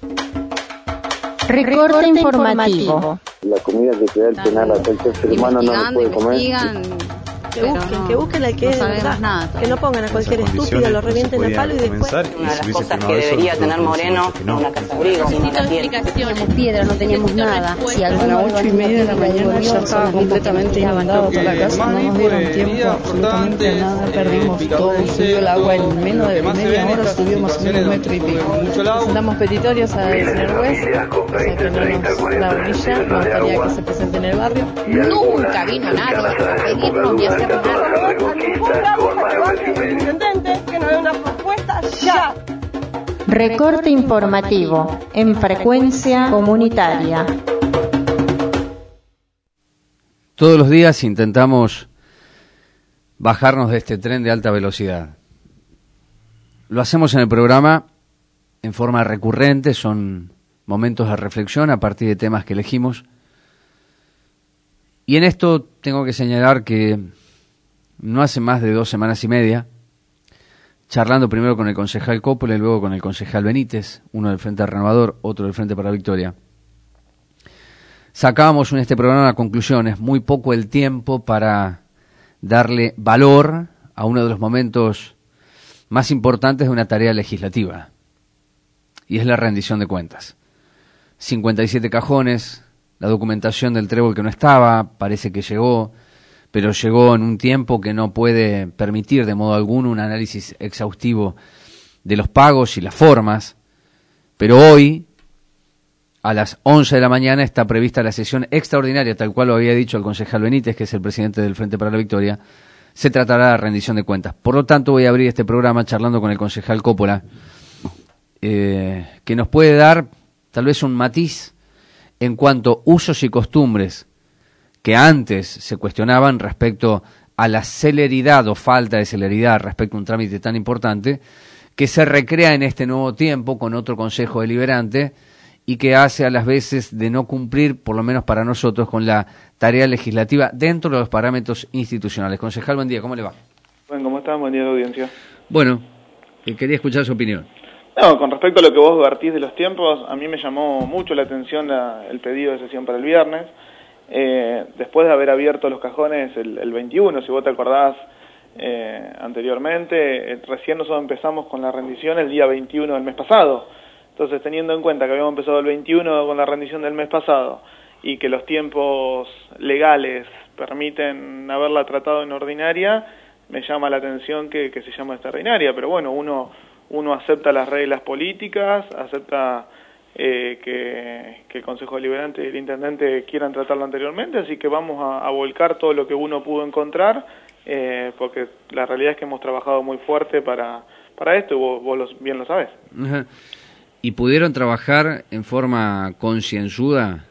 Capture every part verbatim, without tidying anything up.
Recorte informativo. La comida que te da el penal a cualquier ser humano no lo puede comer. Que busquen, no, que busquen al que no es verdad, nada, que no pongan a cualquier estúpido, lo revienten a palo y después... Una de las cosas que debería tener Moreno, no. una casa abrigo, una piedra. Teníamos piedra, no teníamos nada. Si a las ocho y media de la mañana ya estaba completamente inundado toda la casa, no nos dieron tiempo absolutamente a nada, perdimos todo, subió el agua en menos de media hora, subió más o menos un metro y pico. Presentamos petitorios al señor juez, o sea que no nos la orilla, nos gustaría que se presente en el barrio. Nunca vino nadie a pedirnos ni a hacer que nos dé una propuesta ya. Recorte informativo en frecuencia comunitaria. Todos los días intentamos bajarnos de este tren de alta velocidad. Lo hacemos en el programa en forma recurrente, son momentos de reflexión a partir de temas que elegimos. Y en esto tengo que señalar que no hace más de dos semanas y media, charlando primero con el concejal Coppola y luego con el concejal Benítez, uno del Frente Renovador, otro del Frente para la Victoria, sacábamos en este programa conclusiones, muy poco el tiempo para darle valor a uno de los momentos más importantes de una tarea legislativa, y es la rendición de cuentas. cincuenta y siete cajones, la documentación del trébol que no estaba, parece que llegó, pero llegó en un tiempo que no puede permitir de modo alguno un análisis exhaustivo de los pagos y las formas. Pero hoy, a las once de la mañana, está prevista la sesión extraordinaria, tal cual lo había dicho el concejal Benítez, que es el presidente del Frente para la Victoria. Se tratará de rendición de cuentas. Por lo tanto, voy a abrir este programa charlando con el concejal Coppola, eh, que nos puede dar tal vez un matiz en cuanto a usos y costumbres que antes se cuestionaban respecto a la celeridad o falta de celeridad respecto a un trámite tan importante, que se recrea en este nuevo tiempo con otro Consejo Deliberante y que hace a las veces de no cumplir, por lo menos para nosotros, con la tarea legislativa dentro de los parámetros institucionales. Concejal, buen día, ¿cómo le va? Bueno, ¿cómo está? Buen día a la audiencia. Bueno, eh, quería escuchar su opinión. No, con respecto a lo que vos vertís de los tiempos, a mí me llamó mucho la atención la, el pedido de sesión para el viernes. Eh, después de haber abierto los cajones el, el veintiuno, si vos te acordás eh, anteriormente, eh, recién nosotros empezamos con la rendición el día veintiuno del mes pasado. Entonces, teniendo en cuenta que habíamos empezado el veintiuno con la rendición del mes pasado y que los tiempos legales permiten haberla tratado en ordinaria, me llama la atención que, que se llama extraordinaria. Pero bueno, uno, uno acepta las reglas políticas, acepta... Eh, que, que el Consejo Deliberante y el Intendente quieran tratarlo anteriormente, así que vamos a, a volcar todo lo que uno pudo encontrar, eh, porque la realidad es que hemos trabajado muy fuerte para, para esto, y vos, vos los, bien lo sabés. Ajá. ¿Y pudieron trabajar en forma concienzuda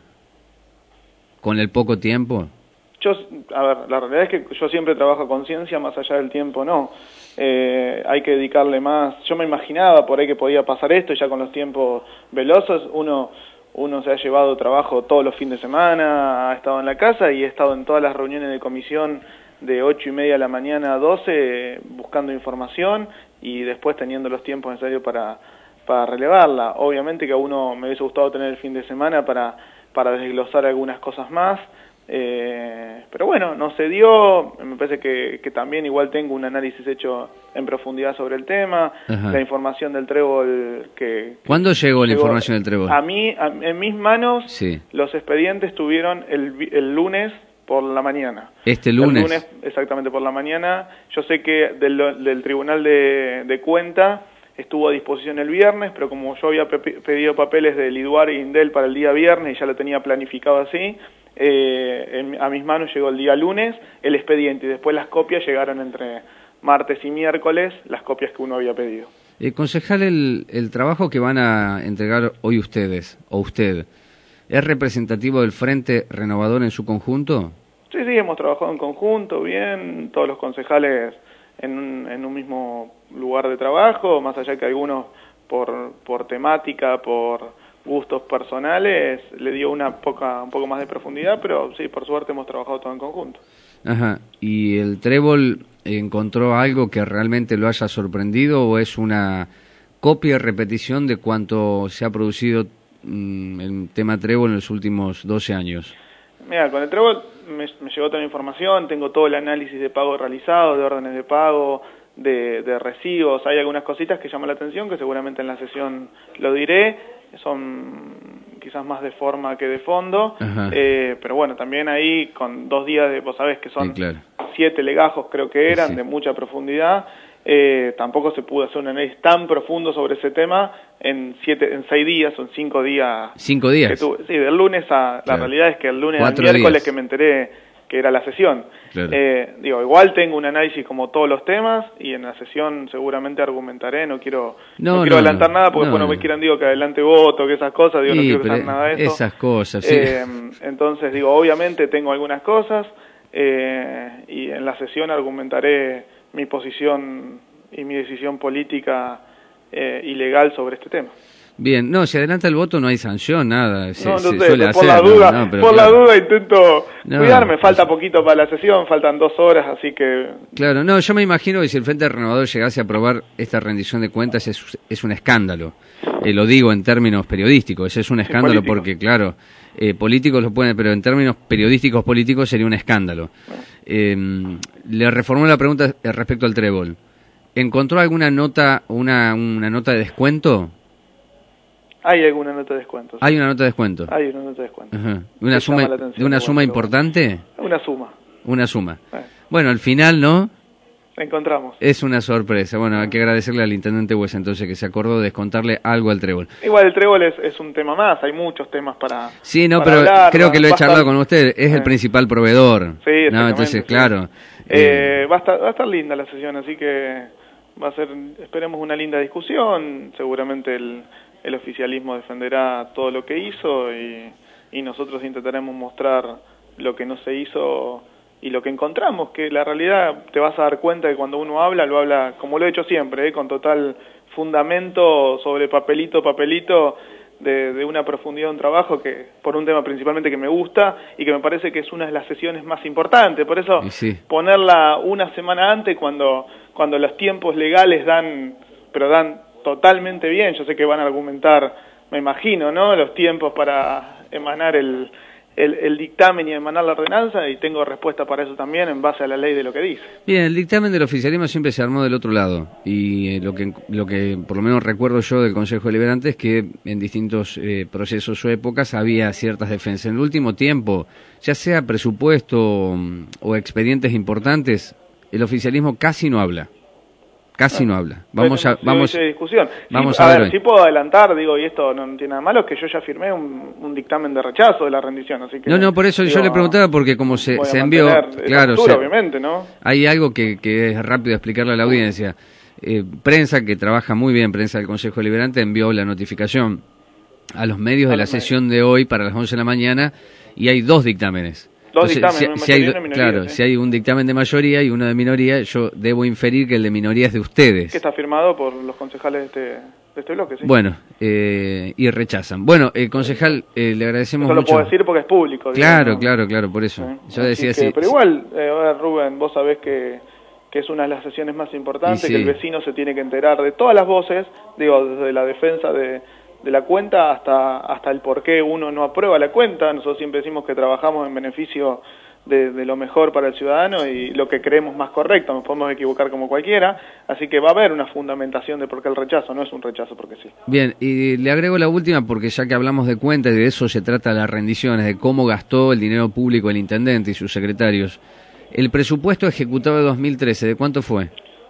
con el poco tiempo? Yo, a ver, la realidad es que yo siempre trabajo a conciencia, más allá del tiempo no. Eh, hay que dedicarle más. Yo me imaginaba por ahí que podía pasar esto, ya con los tiempos veloces, uno uno se ha llevado trabajo todos los fines de semana, ha estado en la casa y he estado en todas las reuniones de comisión de ocho y media de la mañana a doce, buscando información y después teniendo los tiempos necesarios para, para relevarla. Obviamente que a uno me hubiese gustado tener el fin de semana para, para desglosar algunas cosas más. Eh, pero bueno, no se dio, me parece que, que también igual tengo un análisis hecho en profundidad sobre el tema. Ajá. La información del trébol que... ¿Cuándo llegó la llegó, información del trébol? A mí, a, en mis manos, sí. Los expedientes estuvieron el, el lunes por la mañana. ¿Este lunes? El lunes, exactamente por la mañana. Yo sé que del, del Tribunal de, de Cuenta estuvo a disposición el viernes, pero como yo había pe pedido papeles del IDUAR y INDEL para el día viernes y ya lo tenía planificado así, eh, en, a mis manos llegó el día lunes el expediente y después las copias llegaron entre martes y miércoles, las copias que uno había pedido. Eh, concejal, el, el trabajo que van a entregar hoy ustedes, o usted, ¿es representativo del Frente Renovador en su conjunto? Sí, sí, hemos trabajado en conjunto, bien, todos los concejales en un, en un mismo lugar de trabajo, más allá que algunos por, por temática, por gustos personales, le dio una poca, un poco más de profundidad, pero sí, por suerte hemos trabajado todo en conjunto. Ajá, ¿y el trébol encontró algo que realmente lo haya sorprendido o es una copia y repetición de cuanto se ha producido mm, el tema Trébol en los últimos doce años. Mira, con el Trébol me, me llegó toda la información, tengo todo el análisis de pago realizado, de órdenes de pago, de, de recibos. Hay algunas cositas que llaman la atención, que seguramente en la sesión lo diré, son quizás más de forma que de fondo, eh, pero bueno, también ahí con dos días de, vos sabés que son sí, claro. siete legajos creo que eran, sí. de mucha profundidad, eh, tampoco se pudo hacer un análisis tan profundo sobre ese tema en siete, en seis días o en cinco días. ¿Cinco días? Que tuve, sí, del lunes a, claro. la realidad es que el lunes al miércoles días. que me enteré que era la sesión. Claro. Eh, digo, igual tengo un análisis como todos los temas y en la sesión seguramente argumentaré, no quiero no, no quiero no, adelantar no, nada porque no, después no me quieran, digo, que adelante voto, que esas cosas, digo, sí, no quiero que salga nada de eso. Esas cosas, sí. Eh, entonces, digo, obviamente tengo algunas cosas eh, y en la sesión argumentaré mi posición y mi decisión política eh, y legal sobre este tema. Bien, no, si adelanta el voto no hay sanción, nada, se, no, no se sé, suele por hacer. La duda, no, no, pero por claro. la duda intento no, cuidarme, falta poquito para la sesión, faltan dos horas, así que... Claro, no, yo me imagino que si el Frente Renovador llegase a aprobar esta rendición de cuentas es, es un escándalo, eh, lo digo en términos periodísticos, es un escándalo sí, porque, claro, eh, políticos lo pueden, pero en términos periodísticos políticos sería un escándalo. Eh, le reformó la pregunta respecto al Trébol. ¿Encontró alguna nota, una, una nota de descuento? Hay alguna nota de descuento. ¿Hay una nota de descuento? Hay una nota de descuento. Ajá. ¿Una suma, ¿De una suma importante? Una suma. Una suma. Eh. Bueno, al final, ¿no? Encontramos. Es una sorpresa. Bueno, hay que agradecerle al intendente Hues entonces que se acordó de descontarle algo al Trébol. Igual el Trébol es, es un tema más, hay muchos temas para Sí, no, para pero hablar, creo que lo he estar... charlado con usted, es eh. el principal proveedor. Sí, ¿no? Entonces, sí. claro. Eh, eh... Va, a estar, va a estar linda la sesión, así que va a ser, esperemos una linda discusión, seguramente el... el oficialismo defenderá todo lo que hizo y, y nosotros intentaremos mostrar lo que no se hizo y lo que encontramos, que la realidad te vas a dar cuenta que cuando uno habla, lo habla como lo he hecho siempre, ¿eh? con total fundamento sobre papelito, papelito, de, de una profundidad de un trabajo que por un tema principalmente que me gusta y que me parece que es una de las sesiones más importantes, por eso sí. ponerla una semana antes cuando, cuando los tiempos legales dan, pero dan totalmente bien, yo sé que van a argumentar, me imagino, ¿no?, los tiempos para emanar el, el, el dictamen y emanar la ordenanza, y tengo respuesta para eso también en base a la ley de lo que dice. Bien, el dictamen del oficialismo siempre se armó del otro lado, y eh, lo que lo que por lo menos recuerdo yo del Consejo Deliberante es que en distintos eh, procesos o épocas había ciertas defensas. En el último tiempo, ya sea presupuesto um, o expedientes importantes, el oficialismo casi no habla. Casi no habla. Vamos a vamos discusión. Vamos sí, a, a ver. ver, si puedo adelantar, digo, y esto no tiene nada malo, que yo ya firmé un, un dictamen de rechazo de la rendición, así que No, no, por eso digo, yo le preguntaba porque como se, se envió, claro, postura, se, obviamente, ¿no? Hay algo que, que es rápido explicarle a la audiencia. Eh, prensa que trabaja muy bien, prensa del Consejo Deliberante, envió la notificación a los medios a de la medios. sesión de hoy para las once de la mañana y hay dos dictámenes. Dos Entonces, dictámenes, si, si hay, minoría, claro, ¿sí? si hay un dictamen de mayoría y uno de minoría, yo debo inferir que el de minoría es de ustedes. Que está firmado por los concejales de este, de este bloque, ¿sí? Bueno, eh, y rechazan. Bueno, eh, concejal, eh, le agradecemos eso mucho. Eso lo puedo decir porque es público. Claro, digamos. claro, claro, por eso. Sí. Yo decía así. Que, pero igual, eh, ahora Rubén, vos sabés que, que es una de las sesiones más importantes, sí. que el vecino se tiene que enterar de todas las voces, digo, desde la defensa de... de la cuenta hasta hasta el por qué uno no aprueba la cuenta. Nosotros siempre decimos que trabajamos en beneficio de, de lo mejor para el ciudadano y lo que creemos más correcto, nos podemos equivocar como cualquiera, así que va a haber una fundamentación de por qué el rechazo, no es un rechazo porque sí. Bien, y le agrego la última porque ya que hablamos de cuenta y de eso se trata las rendiciones, de cómo gastó el dinero público el intendente y sus secretarios, el presupuesto ejecutado de dos mil trece, ¿de cuánto fue?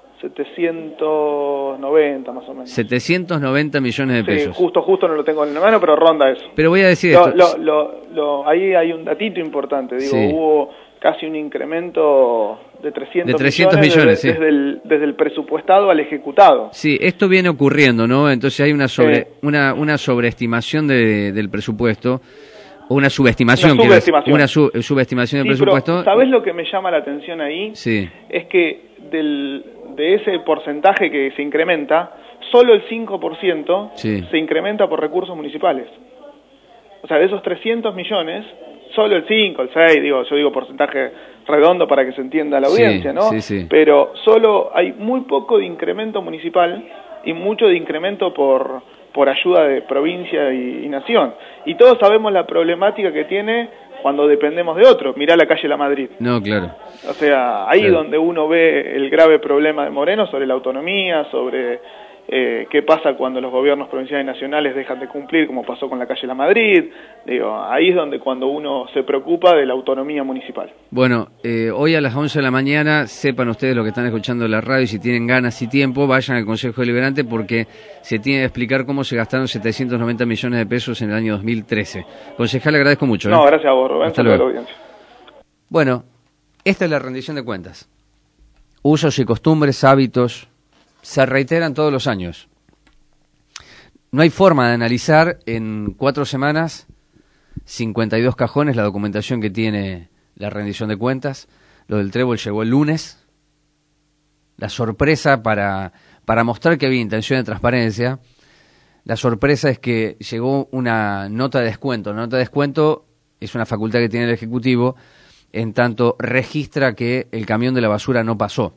setecientos noventa más o menos. setecientos noventa millones de pesos. Sí, justo, justo no lo tengo en la mano, pero ronda eso. Pero voy a decir lo, esto. Lo, lo, lo, ahí hay un datito importante, digo, sí. hubo casi un incremento de trescientos, de trescientos millones, millones desde, sí. desde, el, desde el presupuestado al ejecutado. Sí, esto viene ocurriendo, ¿no? Entonces hay una sobre sí. una, una sobreestimación de, del presupuesto. O una subestimación, una subestimación, una su, subestimación del sí, presupuesto. Pero, ¿sabés lo que me llama la atención ahí? Sí. Es que del, de ese porcentaje que se incrementa, solo el cinco por ciento sí. se incrementa por recursos municipales. O sea, de esos trescientos millones, solo el cinco, el seis, digo, yo digo porcentaje redondo para que se entienda la audiencia, sí, ¿no? Sí, sí. Pero solo hay muy poco de incremento municipal y mucho de incremento por, por ayuda de provincia y, y nación. Y todos sabemos la problemática que tiene cuando dependemos de otros. Mirá la calle La Madrid. No, claro. O sea, ahí claro. donde uno ve el grave problema de Moreno sobre la autonomía, sobre eh, qué pasa cuando los gobiernos provinciales y nacionales dejan de cumplir, como pasó con la calle La Madrid. Digo, ahí es donde cuando uno se preocupa de la autonomía municipal. Bueno, eh, hoy a las once de la mañana, sepan ustedes lo que están escuchando en la radio, y si tienen ganas y tiempo, vayan al Consejo Deliberante, porque se tiene que explicar cómo se gastaron setecientos noventa millones de pesos en el año dos mil trece. Concejal, le agradezco mucho. ¿eh? No, gracias a vos, Rubén. Hasta luego. La audiencia. Bueno, esta es la rendición de cuentas. Usos y costumbres, hábitos, se reiteran todos los años. No hay forma de analizar en cuatro semanas cincuenta y dos cajones la documentación que tiene la rendición de cuentas. Lo del trébol llegó el lunes. La sorpresa, para, para mostrar que había intención de transparencia, la sorpresa es que llegó una nota de descuento. La nota de descuento es una facultad que tiene el Ejecutivo, en tanto registra que el camión de la basura no pasó.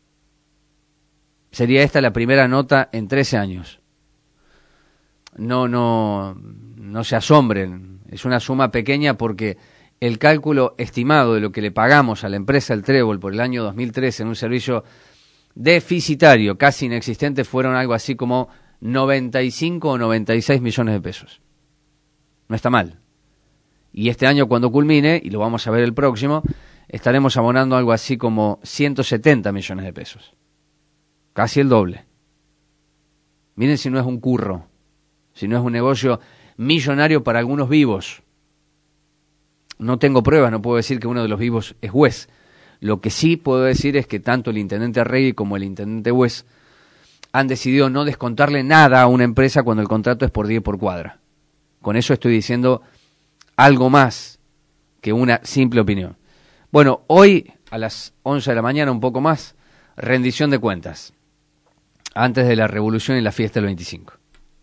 Sería esta la primera nota en trece años. No, no, no se asombren. Es una suma pequeña porque el cálculo estimado de lo que le pagamos a la empresa El Trébol por el año dos mil trece en un servicio deficitario, casi inexistente, fueron algo así como noventa y cinco o noventa y seis millones de pesos. No está mal. Y este año, cuando culmine, y lo vamos a ver el próximo, estaremos abonando algo así como ciento setenta millones de pesos. Casi el doble. Miren si no es un curro, si no es un negocio millonario para algunos vivos. No tengo pruebas, no puedo decir que uno de los vivos es Hues. Lo que sí puedo decir es que tanto el intendente Arregui como el intendente Hues han decidido no descontarle nada a una empresa cuando el contrato es por día y por cuadra. Con eso estoy diciendo algo más que una simple opinión. Bueno, hoy a las once de la mañana, un poco más, rendición de cuentas, antes de la revolución y la fiesta del veinticinco.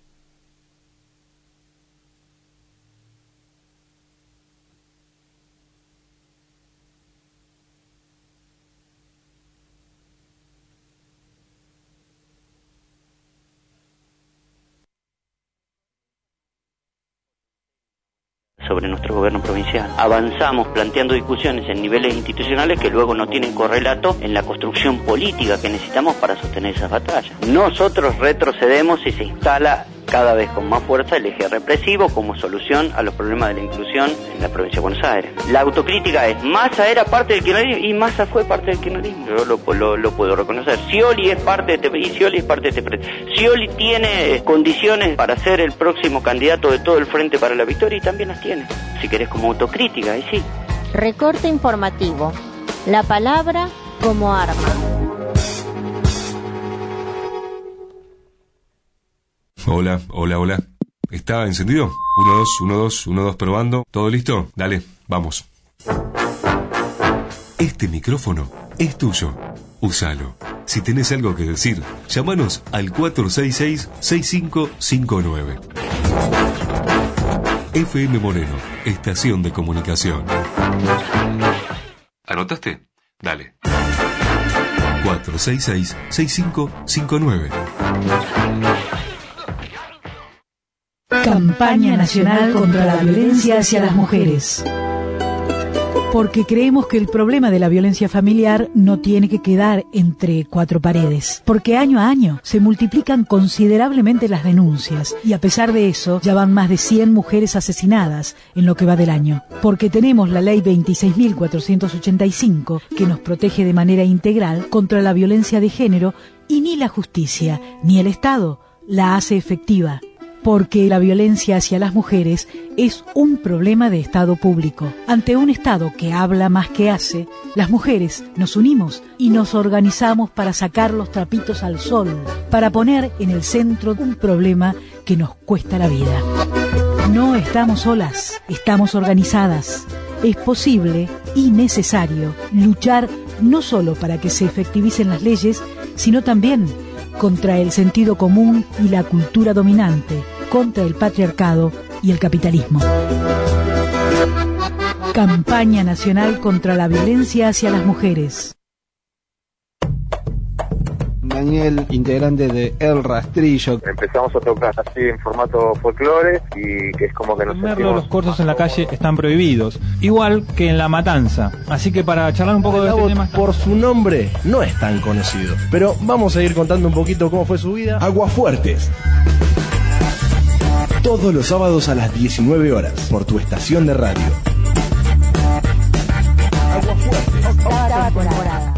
Sobre nuestro gobierno provincial. Avanzamos planteando discusiones en niveles institucionales que luego no tienen correlato en la construcción política que necesitamos para sostener esas batallas. Nosotros retrocedemos y se instala cada vez con más fuerza el eje represivo como solución a los problemas de la inclusión en la provincia de Buenos Aires. La autocrítica es: Massa era parte del kirchnerismo y Massa fue parte del kirchnerismo. Yo lo, lo, lo puedo reconocer. Scioli es parte de este país, Scioli es parte de este país. Scioli tiene condiciones para ser el próximo candidato de todo el Frente para la Victoria y también las tiene. Si querés, como autocrítica, y sí. Recorte informativo. La palabra como arma. Hola, hola, hola. ¿Está encendido? Uno, dos, uno, dos, uno, dos, probando. ¿Todo listo? Dale, vamos. Este micrófono es tuyo. Úsalo. Si tenés algo que decir, llámanos al cuatro seis seis, seis cinco cinco nueve. F M Moreno, estación de comunicación. ¿Anotaste? Dale. cuatro seis seis, seis cinco cinco nueve. Campaña Nacional contra la Violencia hacia las Mujeres. Porque creemos que el problema de la violencia familiar no tiene que quedar entre cuatro paredes. Porque año a año se multiplican considerablemente las denuncias y a pesar de eso ya van más de cien mujeres asesinadas en lo que va del año. Porque tenemos la ley veintiséis mil cuatrocientos ochenta y cinco que nos protege de manera integral contra la violencia de género y ni la justicia ni el Estado la hace efectiva. Porque la violencia hacia las mujeres es un problema de Estado público. Ante un Estado que habla más que hace, las mujeres nos unimos y nos organizamos para sacar los trapitos al sol, para poner en el centro un problema que nos cuesta la vida. No estamos solas, estamos organizadas. Es posible y necesario luchar no solo para que se efectivicen las leyes, sino también contra el sentido común y la cultura dominante, contra el patriarcado y el capitalismo. Campaña Nacional contra la Violencia hacia las Mujeres. Me Daniel, integrante de El Rastrillo. Empezamos a tocar así en formato folclore y que es como que nos Merlo, sentimos... los corsos en la calle están prohibidos, igual que en La Matanza. Así que para charlar un poco de este tema... Por su nombre no es tan conocido, pero vamos a ir contando un poquito cómo fue su vida. Aguafuertes. Todos los sábados a las diecinueve horas por tu estación de radio. Aguafuertes. Octava temporada.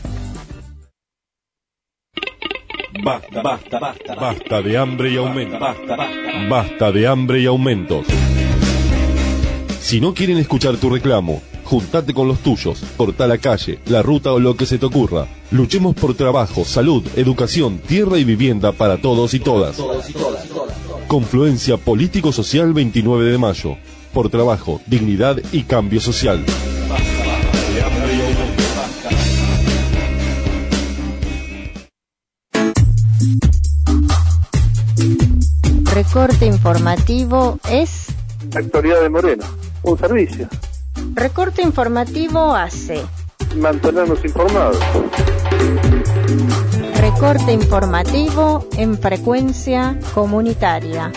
Basta, basta, basta, basta de hambre y aumentos. Basta, basta, basta de hambre y aumentos. Si no quieren escuchar tu reclamo, juntate con los tuyos, corta la calle, la ruta o lo que se te ocurra. Luchemos por trabajo, salud, educación, tierra y vivienda para todos y todas. Confluencia Político-Social veintinueve de mayo. Por trabajo, dignidad y cambio social. Recorte informativo es... Actualidad de Moreno, un servicio. Recorte informativo hace... Mantenernos informados. Recorte informativo en frecuencia comunitaria.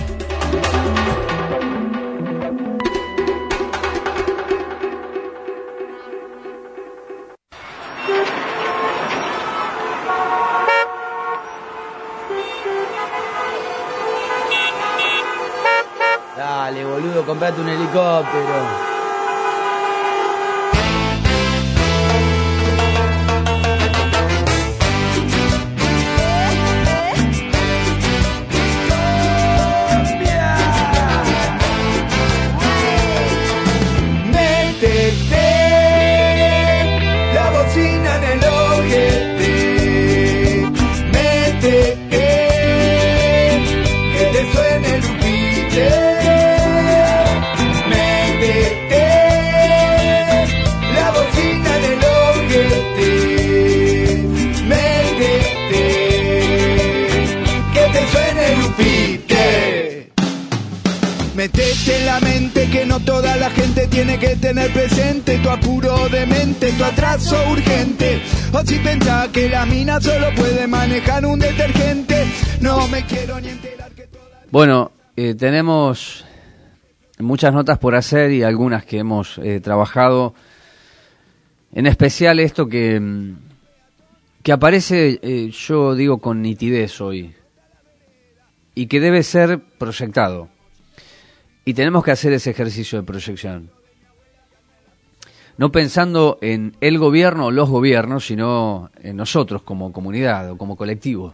Dale, boludo, comprate un helicóptero. Metete en la mente que no toda la gente tiene que tener presente tu apuro de mente, tu atraso urgente. O si pensás que la mina solo puede manejar un detergente, no me quiero ni enterar que toda... Bueno, eh, tenemos muchas notas por hacer y algunas que hemos eh, trabajado. En especial esto que, que aparece, eh, yo digo, con nitidez hoy y que debe ser proyectado. Y tenemos que hacer ese ejercicio de proyección. No pensando en el gobierno o los gobiernos, sino en nosotros como comunidad o como colectivo.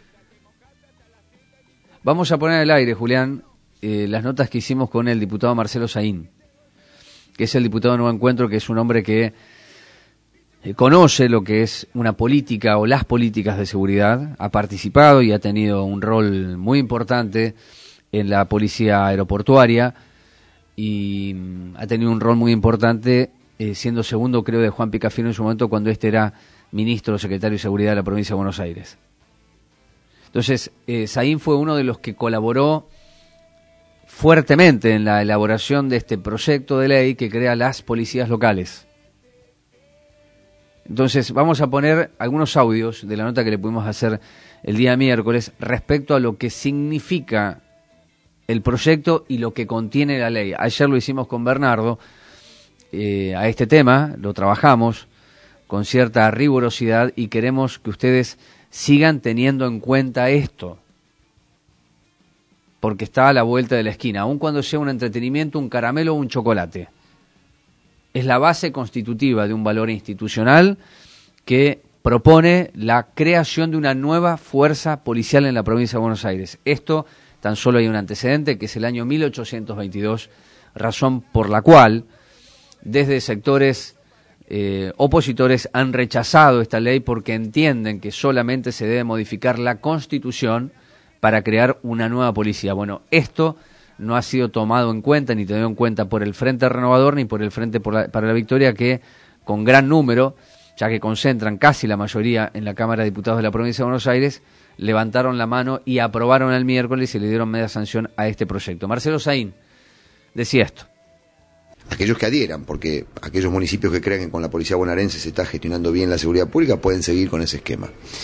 Vamos a poner al aire, Julián, eh, las notas que hicimos con el diputado Marcelo Saín, que es el diputado de Nuevo Encuentro, que es un hombre que eh, conoce lo que es una política o las políticas de seguridad, ha participado y ha tenido un rol muy importante en la policía aeroportuaria y mm, ha tenido un rol muy importante eh, siendo segundo, creo, de Juan Picafino en su momento cuando este era ministro o secretario de Seguridad de la provincia de Buenos Aires. Entonces, eh, Saín fue uno de los que colaboró fuertemente en la elaboración de este proyecto de ley que crea las policías locales. Entonces, vamos a poner algunos audios de la nota que le pudimos hacer el día miércoles respecto a lo que significa el proyecto y lo que contiene la ley. Ayer lo hicimos con Bernardo, eh, a este tema, lo trabajamos con cierta rigurosidad y queremos que ustedes sigan teniendo en cuenta esto, porque está a la vuelta de la esquina, aun cuando sea un entretenimiento, un caramelo o un chocolate. Es la base constitutiva de un valor institucional que propone la creación de una nueva fuerza policial en la provincia de Buenos Aires. Esto tan solo hay un antecedente, que es el año mil ochocientos veintidós, razón por la cual desde sectores eh, opositores han rechazado esta ley porque entienden que solamente se debe modificar la Constitución para crear una nueva policía. Bueno, esto no ha sido tomado en cuenta, ni tenido en cuenta por el Frente Renovador, ni por el Frente por la, para la Victoria, que con gran número, ya que concentran casi la mayoría en la Cámara de Diputados de la provincia de Buenos Aires, levantaron la mano y aprobaron el miércoles y le dieron media sanción a este proyecto. Marcelo Saín decía esto. Aquellos que adhieran, porque aquellos municipios que crean que con la policía bonaerense se está gestionando bien la seguridad pública pueden seguir con ese esquema.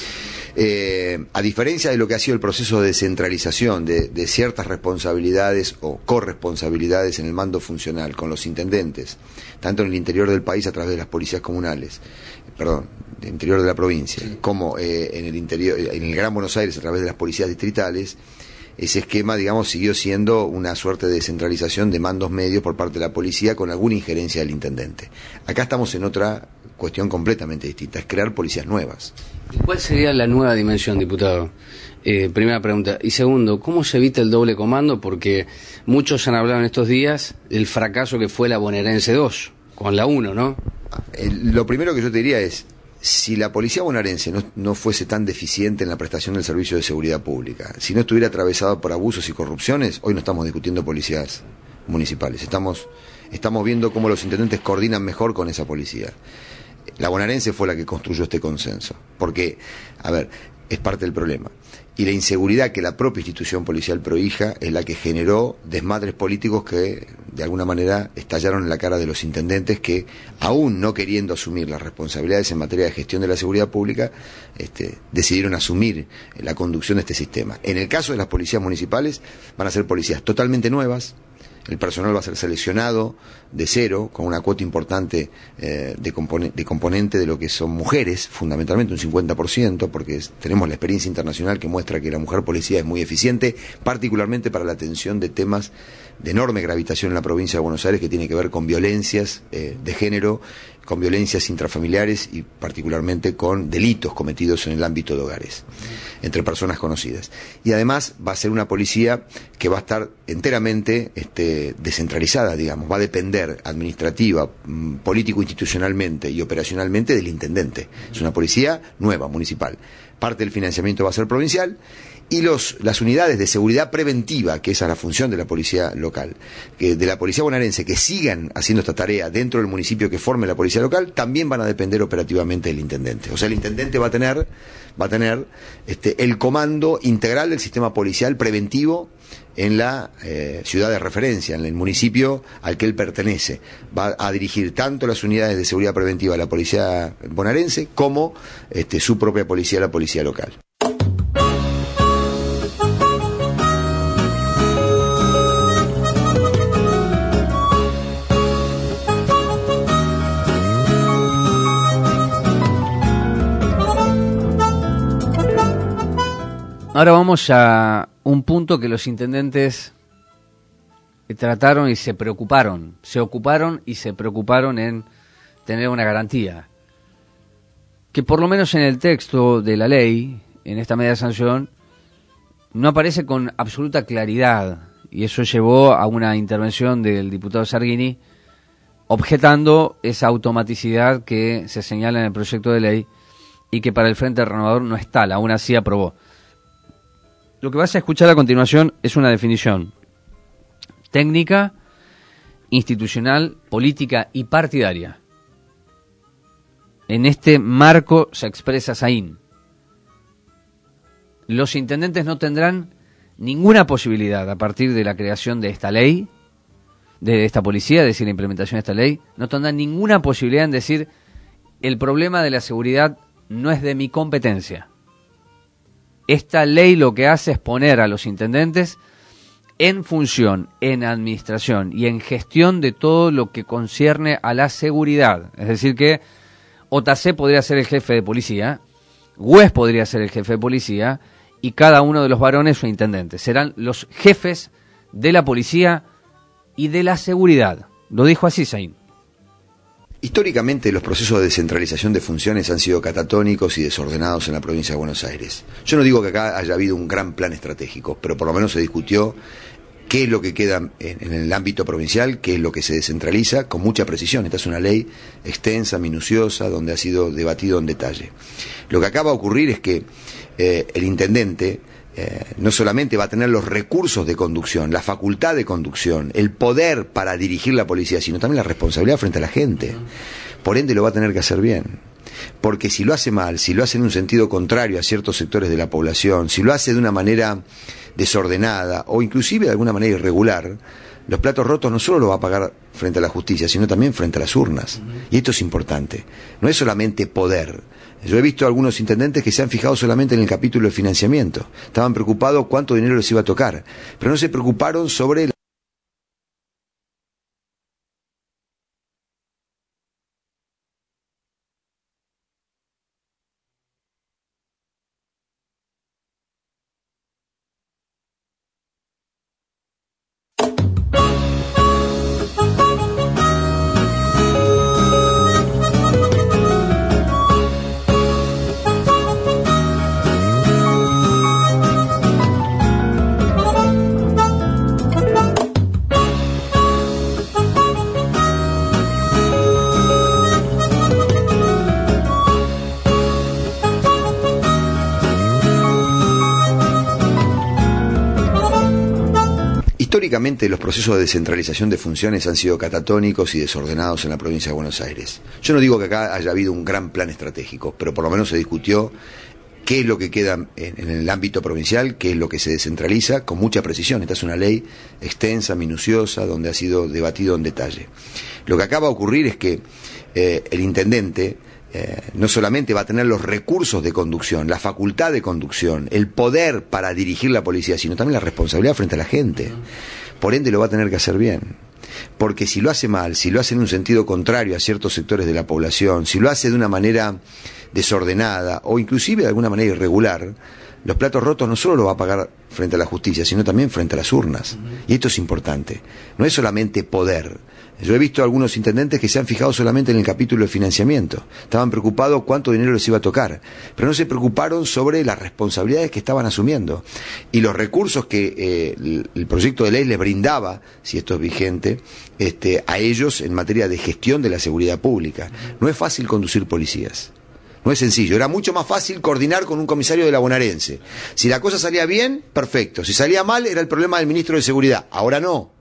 Eh, a diferencia de lo que ha sido el proceso de descentralización de, de ciertas responsabilidades o corresponsabilidades en el mando funcional con los intendentes, tanto en el interior del país a través de las policías comunales, perdón, del interior de la provincia, sí. como eh, en el interior, en el Gran Buenos Aires a través de las policías distritales, ese esquema, digamos, siguió siendo una suerte de descentralización de mandos medios por parte de la policía con alguna injerencia del intendente. Acá estamos en otra cuestión completamente distinta, es crear policías nuevas. ¿Cuál sería la nueva dimensión, diputado? Eh, primera pregunta. Y segundo, ¿cómo se evita el doble comando? Porque muchos han hablado en estos días del fracaso que fue la bonaerense dos, con la uno, ¿no? El, lo primero que yo te diría es, si la policía bonaerense no, no fuese tan deficiente en la prestación del servicio de seguridad pública, si no estuviera atravesado por abusos y corrupciones, hoy no estamos discutiendo policías municipales, estamos, estamos viendo cómo los intendentes coordinan mejor con esa policía. La bonaerense fue la que construyó este consenso, porque, a ver, es parte del problema. Y la inseguridad que la propia institución policial prohija es la que generó desmadres políticos que, de alguna manera, estallaron en la cara de los intendentes que, aún no queriendo asumir las responsabilidades en materia de gestión de la seguridad pública, este, decidieron asumir la conducción de este sistema. En el caso de las policías municipales, van a ser policías totalmente nuevas. El personal va a ser seleccionado de cero, con una cuota importante eh, de, compone de componente de lo que son mujeres, fundamentalmente un cincuenta por ciento, porque es, tenemos la experiencia internacional que muestra que la mujer policía es muy eficiente, particularmente para la atención de temas de enorme gravitación en la provincia de Buenos Aires, que tiene que ver con violencias eh, de género, con violencias intrafamiliares y particularmente con delitos cometidos en el ámbito de hogares, entre personas conocidas. Y además va a ser una policía que va a estar enteramente este, descentralizada, digamos, va a depender administrativa, político-institucionalmente y operacionalmente del intendente. Es una policía nueva, municipal. Parte del financiamiento va a ser provincial. Y los, las unidades de seguridad preventiva, que esa es la función de la policía local, que de la policía bonaerense, que sigan haciendo esta tarea dentro del municipio que forme la policía local, también van a depender operativamente del intendente. O sea, el intendente va a tener, va a tener este, el comando integral del sistema policial preventivo en la eh, ciudad de referencia, en el municipio al que él pertenece. Va a dirigir tanto las unidades de seguridad preventiva de la policía bonaerense como este, su propia policía, la policía local. Ahora vamos a un punto que los intendentes trataron y se preocuparon, se ocuparon y se preocuparon en tener una garantía. Que por lo menos en el texto de la ley, en esta medida de sanción, no aparece con absoluta claridad. Y eso llevó a una intervención del diputado Sargini objetando esa automaticidad que se señala en el proyecto de ley y que para el Frente Renovador no está, aún así aprobó. Lo que vas a escuchar a continuación es una definición técnica, institucional, política y partidaria. En este marco se expresa Saín. Los intendentes no tendrán ninguna posibilidad a partir de la creación de esta ley, de esta policía, es decir, la implementación de esta ley, no tendrán ninguna posibilidad en decir el problema de la seguridad no es de mi competencia. Esta ley lo que hace es poner a los intendentes en función, en administración y en gestión de todo lo que concierne a la seguridad. Es decir que Otacé podría ser el jefe de policía, Güez podría ser el jefe de policía y cada uno de los varones su intendente. Serán los jefes de la policía y de la seguridad. Lo dijo así Saín. Históricamente los procesos de descentralización de funciones han sido catatónicos y desordenados en la provincia de Buenos Aires. Yo no digo que acá haya habido un gran plan estratégico, pero por lo menos se discutió qué es lo que queda en el ámbito provincial, qué es lo que se descentraliza, con mucha precisión. Esta es una ley extensa, minuciosa, donde ha sido debatido en detalle. Lo que acaba de ocurrir es que eh, el intendente Eh, no solamente va a tener los recursos de conducción, la facultad de conducción, el poder para dirigir la policía, sino también la responsabilidad frente a la gente. Por ende lo va a tener que hacer bien. Porque si lo hace mal, si lo hace en un sentido contrario a ciertos sectores de la población, si lo hace de una manera desordenada o inclusive de alguna manera irregular, los platos rotos no solo lo va a pagar frente a la justicia, sino también frente a las urnas. Y esto es importante. No es solamente poder. Yo he visto a algunos intendentes que se han fijado solamente en el capítulo de financiamiento. Estaban preocupados cuánto dinero les iba a tocar, pero no se preocuparon sobre la Históricamente los procesos de descentralización de funciones han sido catatónicos y desordenados en la provincia de Buenos Aires. Yo no digo que acá haya habido un gran plan estratégico, pero por lo menos se discutió qué es lo que queda en, en el ámbito provincial, qué es lo que se descentraliza, con mucha precisión. Esta es una ley extensa, minuciosa, donde ha sido debatido en detalle. Lo que acaba de ocurrir es que eh, el intendente Eh, no solamente va a tener los recursos de conducción, la facultad de conducción, el poder para dirigir la policía, sino también la responsabilidad frente a la gente. Por ende lo va a tener que hacer bien. Porque si lo hace mal, si lo hace en un sentido contrario a ciertos sectores de la población, si lo hace de una manera desordenada o inclusive de alguna manera irregular, los platos rotos no solo lo va a pagar frente a la justicia, sino también frente a las urnas. Y esto es importante. No es solamente poder. Yo he visto a algunos intendentes que se han fijado solamente en el capítulo de financiamiento. Estaban preocupados cuánto dinero les iba a tocar, pero no se preocuparon sobre las responsabilidades que estaban asumiendo. Y los recursos que eh, el, el proyecto de ley les brindaba, si esto es vigente, este, a ellos en materia de gestión de la seguridad pública. No es fácil conducir policías. No es sencillo, era mucho más fácil coordinar con un comisario de la Bonaerense. Si la cosa salía bien, perfecto. Si salía mal, era el problema del ministro de Seguridad. Ahora no.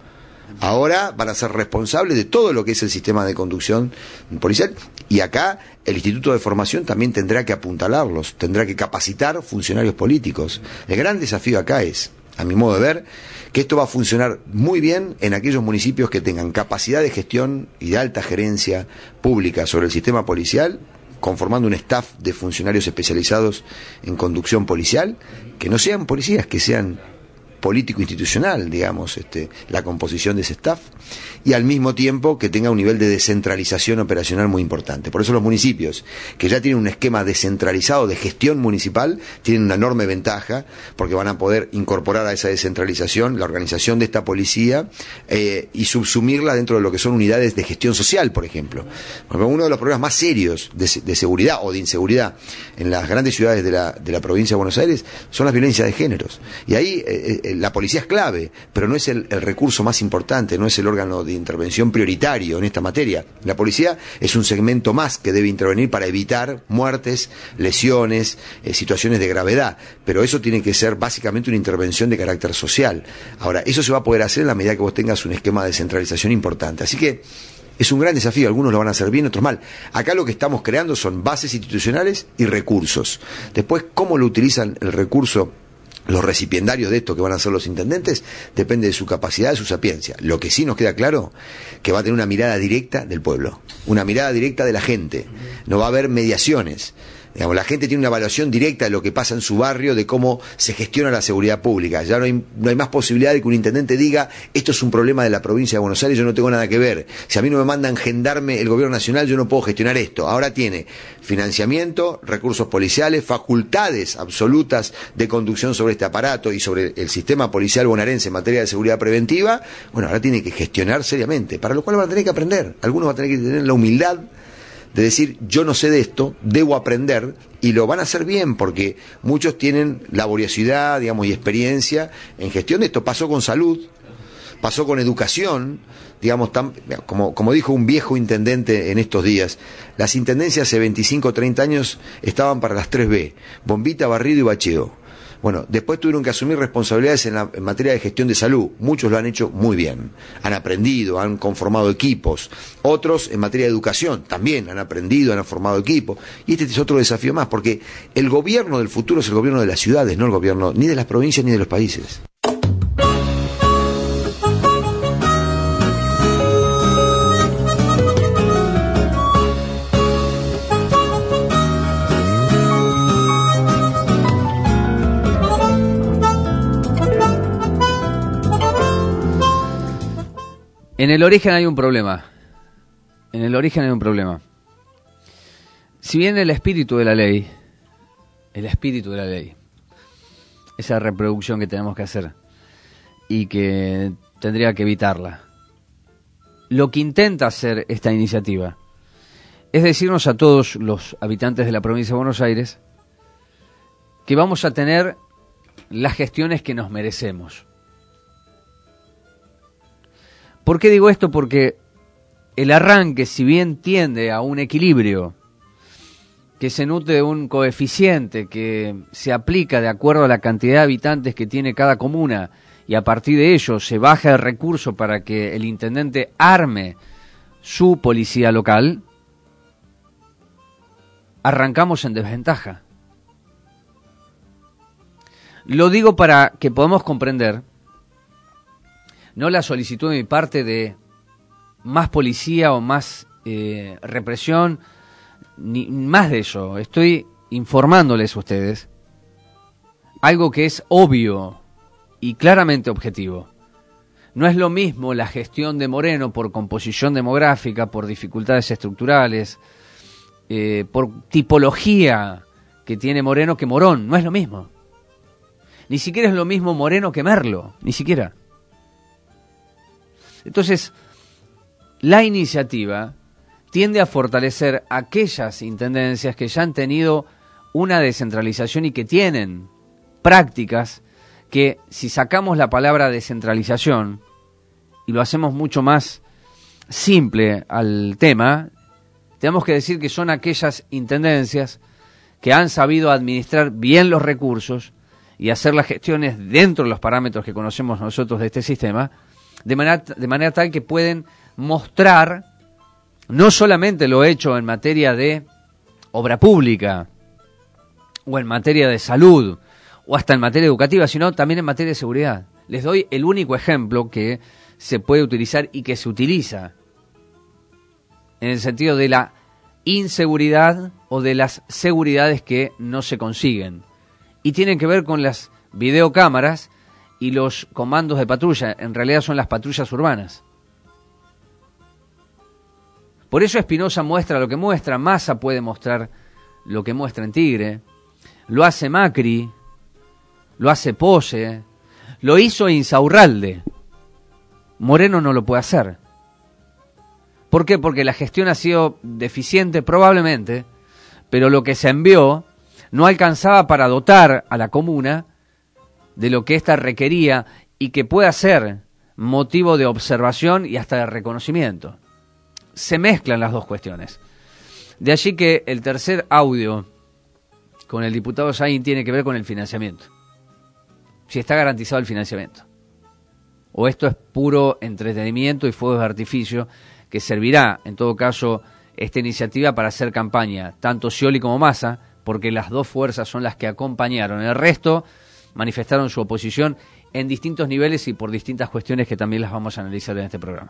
Ahora van a ser responsables de todo lo que es el sistema de conducción policial, y acá el Instituto de Formación también tendrá que apuntalarlos, tendrá que capacitar funcionarios políticos. El gran desafío acá es, a mi modo de ver, que esto va a funcionar muy bien en aquellos municipios que tengan capacidad de gestión y de alta gerencia pública sobre el sistema policial, conformando un staff de funcionarios especializados en conducción policial, que no sean policías, que sean político-institucional, digamos, este, la composición de ese staff, y al mismo tiempo que tenga un nivel de descentralización operacional muy importante. Por eso los municipios que ya tienen un esquema descentralizado de gestión municipal tienen una enorme ventaja, porque van a poder incorporar a esa descentralización la organización de esta policía eh, y subsumirla dentro de lo que son unidades de gestión social, por ejemplo. Porque uno de los problemas más serios de, de seguridad o de inseguridad en las grandes ciudades de la, de la provincia de Buenos Aires son las violencias de géneros. Y ahí eh, la policía es clave, pero no es el, el recurso más importante, no es el órgano de intervención prioritario en esta materia. La policía es un segmento más que debe intervenir para evitar muertes, lesiones, eh, situaciones de gravedad, pero eso tiene que ser básicamente una intervención de carácter social. Ahora, eso se va a poder hacer en la medida que vos tengas un esquema de descentralización importante. Así que es un gran desafío, algunos lo van a hacer bien, otros mal. Acá lo que estamos creando son bases institucionales y recursos. Después, cómo lo utilizan el recurso los recipiendarios de esto que van a ser los intendentes, depende de su capacidad, de su sapiencia. Lo que sí nos queda claro, que va a tener una mirada directa del pueblo, una mirada directa de la gente. No va a haber mediaciones. Digamos, la gente tiene una evaluación directa de lo que pasa en su barrio, de cómo se gestiona la seguridad pública. Ya no hay, no hay más posibilidad de que un intendente diga, esto es un problema de la provincia de Buenos Aires, yo no tengo nada que ver. Si a mí no me mandan gendarme el gobierno nacional, yo no puedo gestionar esto. Ahora tiene financiamiento, recursos policiales, facultades absolutas de conducción sobre este aparato y sobre el sistema policial bonaerense en materia de seguridad preventiva. Bueno, ahora tiene que gestionar seriamente, para lo cual van a tener que aprender. Algunos van a tener que tener la humildad de decir, yo no sé de esto, debo aprender, y lo van a hacer bien, porque muchos tienen laboriosidad, digamos, y experiencia en gestión de esto. Pasó con salud, pasó con educación, digamos, tan, como, como dijo un viejo intendente en estos días, las intendencias hace veinticinco o treinta años estaban para las tres B, bombita, barrido y bacheo. Bueno, después tuvieron que asumir responsabilidades en, la, en materia de gestión de salud. Muchos lo han hecho muy bien. Han aprendido, han conformado equipos. Otros, en materia de educación, también han aprendido, han formado equipos. Y este es otro desafío más, porque el gobierno del futuro es el gobierno de las ciudades, no el gobierno ni de las provincias ni de los países. En el origen hay un problema. En el origen hay un problema. Si bien el espíritu de la ley, el espíritu de la ley, esa reproducción que tenemos que hacer y que tendría que evitarla, lo que intenta hacer esta iniciativa es decirnos a todos los habitantes de la provincia de Buenos Aires que vamos a tener las gestiones que nos merecemos. ¿Por qué digo esto? Porque el arranque, si bien tiende a un equilibrio, que se nutre de un coeficiente que se aplica de acuerdo a la cantidad de habitantes que tiene cada comuna, y a partir de ello se baja el recurso para que el intendente arme su policía local, arrancamos en desventaja. Lo digo para que podamos comprender, no la solicitud de mi parte de más policía o más eh, represión, ni más de eso. Estoy informándoles a ustedes algo que es obvio y claramente objetivo. No es lo mismo la gestión de Moreno por composición demográfica, por dificultades estructurales, eh, por tipología que tiene Moreno que Morón. No es lo mismo. Ni siquiera es lo mismo Moreno que Merlo. Ni siquiera. Entonces, la iniciativa tiende a fortalecer aquellas intendencias que ya han tenido una descentralización y que tienen prácticas que, si sacamos la palabra descentralización y lo hacemos mucho más simple al tema, tenemos que decir que son aquellas intendencias que han sabido administrar bien los recursos y hacer las gestiones dentro de los parámetros que conocemos nosotros de este sistema, de manera, de manera tal que pueden mostrar no solamente lo hecho en materia de obra pública o en materia de salud o hasta en materia educativa, sino también en materia de seguridad. Les doy el único ejemplo que se puede utilizar y que se utiliza en el sentido de la inseguridad o de las seguridades que no se consiguen. Y tienen que ver con las videocámaras y los comandos de patrulla. En realidad son las patrullas urbanas. Por eso Espinosa muestra lo que muestra, Massa puede mostrar lo que muestra en Tigre, lo hace Macri, lo hace Pose, lo hizo Insaurralde. Moreno no lo puede hacer. ¿Por qué? Porque la gestión ha sido deficiente probablemente, pero lo que se envió no alcanzaba para dotar a la comuna de lo que ésta requería y que pueda ser motivo de observación y hasta de reconocimiento. Se mezclan las dos cuestiones. De allí que el tercer audio con el diputado Saín tiene que ver con el financiamiento. Si está garantizado el financiamiento. O esto es puro entretenimiento y fuegos de artificio que servirá, en todo caso, esta iniciativa para hacer campaña, tanto Scioli como Massa, porque las dos fuerzas son las que acompañaron. El resto manifestaron su oposición en distintos niveles y por distintas cuestiones que también las vamos a analizar en este programa.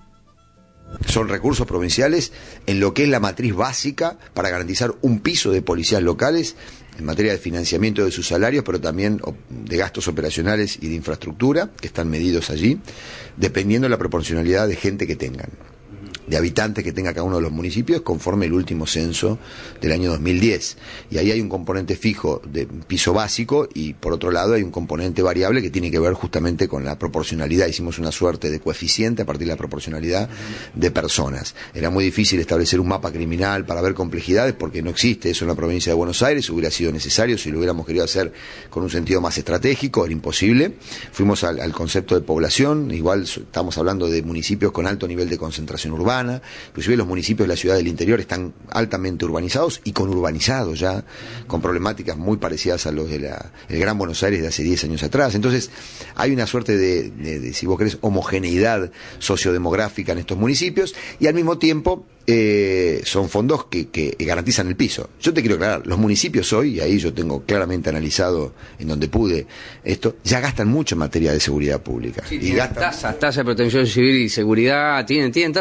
Son recursos provinciales en lo que es la matriz básica para garantizar un piso de policías locales en materia de financiamiento de sus salarios, pero también de gastos operacionales y de infraestructura, que están medidos allí, dependiendo de la proporcionalidad de gente que tengan, de habitantes que tenga cada uno de los municipios, conforme el último censo del año dos mil diez. Y ahí hay un componente fijo de piso básico y, por otro lado, hay un componente variable que tiene que ver justamente con la proporcionalidad. Hicimos una suerte de coeficiente a partir de la proporcionalidad de personas. Era muy difícil establecer un mapa criminal para ver complejidades porque no existe eso en la provincia de Buenos Aires. Hubiera sido necesario si lo hubiéramos querido hacer con un sentido más estratégico, era imposible. Fuimos al, al concepto de población, igual estamos hablando de municipios con alto nivel de concentración urbana. Inclusive los municipios de la ciudad del interior están altamente urbanizados y conurbanizados ya, con problemáticas muy parecidas a los del de Gran Buenos Aires de hace diez años atrás. Entonces hay una suerte de, de, de, si vos querés, homogeneidad sociodemográfica en estos municipios y al mismo tiempo eh, son fondos que, que garantizan el piso. Yo te quiero aclarar, los municipios hoy, y ahí yo tengo claramente analizado en donde pude esto, ya gastan mucho en materia de seguridad pública. Sí, y gastan tasas, tasas de protección civil y seguridad, ¿tienen, tienen tasas? Sí,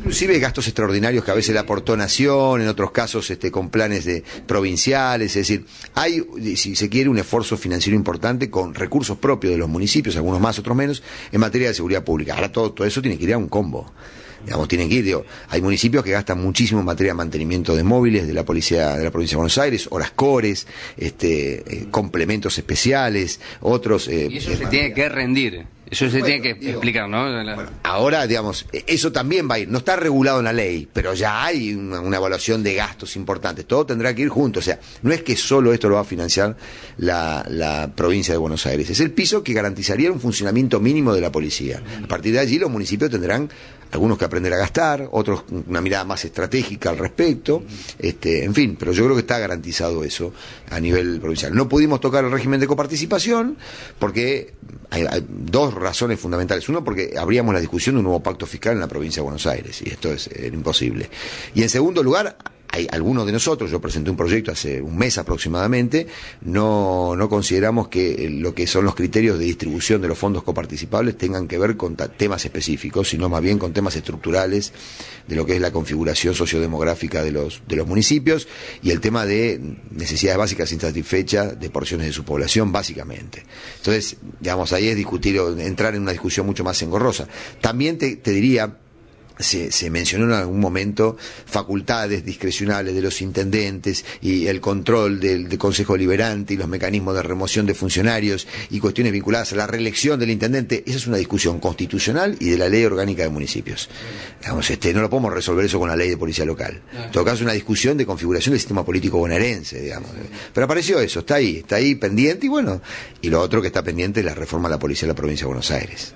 Inclusive gastos extraordinarios que a veces le aportó Nación, en otros casos este, con planes de provinciales, es decir, hay, si se quiere, un esfuerzo financiero importante con recursos propios de los municipios, algunos más, otros menos, en materia de seguridad pública. Ahora todo, todo eso tiene que ir a un combo. Digamos, tienen que ir, digo, hay municipios que gastan muchísimo en materia de mantenimiento de móviles de la policía de la provincia de Buenos Aires, horas cores, este, eh, complementos especiales, otros. Eh, y eso eh, se tiene que rendir. Eso se bueno, tiene que digo, explicar, ¿no? La... Bueno, ahora, digamos, eso también va a ir. No está regulado en la ley, pero ya hay una, una evaluación de gastos importantes. Todo tendrá que ir junto. O sea, no es que solo esto lo va a financiar la, la provincia de Buenos Aires. Es el piso que garantizaría un funcionamiento mínimo de la policía. A partir de allí, los municipios tendrán algunos que aprender a gastar, otros una mirada más estratégica al respecto, este, en fin, pero yo creo que está garantizado eso a nivel provincial. No pudimos tocar el régimen de coparticipación porque hay, hay dos razones fundamentales. Uno, porque habríamos la discusión de un nuevo pacto fiscal en la provincia de Buenos Aires, y esto es eh, imposible. Y en segundo lugar, hay algunos de nosotros, yo presenté un proyecto hace un mes aproximadamente, no, no consideramos que lo que son los criterios de distribución de los fondos coparticipables tengan que ver con temas específicos, sino más bien con temas estructurales de lo que es la configuración sociodemográfica de los, de los municipios y el tema de necesidades básicas insatisfechas de porciones de su población, básicamente. Entonces, digamos, ahí es discutir, entrar en una discusión mucho más engorrosa. También te, te diría, Se, se mencionó en algún momento facultades discrecionales de los intendentes y el control del, del Consejo Deliberante y los mecanismos de remoción de funcionarios y cuestiones vinculadas a la reelección del intendente. Esa es una discusión constitucional y de la Ley Orgánica de Municipios. Digamos, este, no lo podemos resolver eso con la Ley de Policía Local. En todo caso, es una discusión de configuración del sistema político bonaerense, digamos. Pero apareció eso, está ahí, está ahí pendiente y bueno, y lo otro que está pendiente es la reforma de la Policía de la Provincia de Buenos Aires.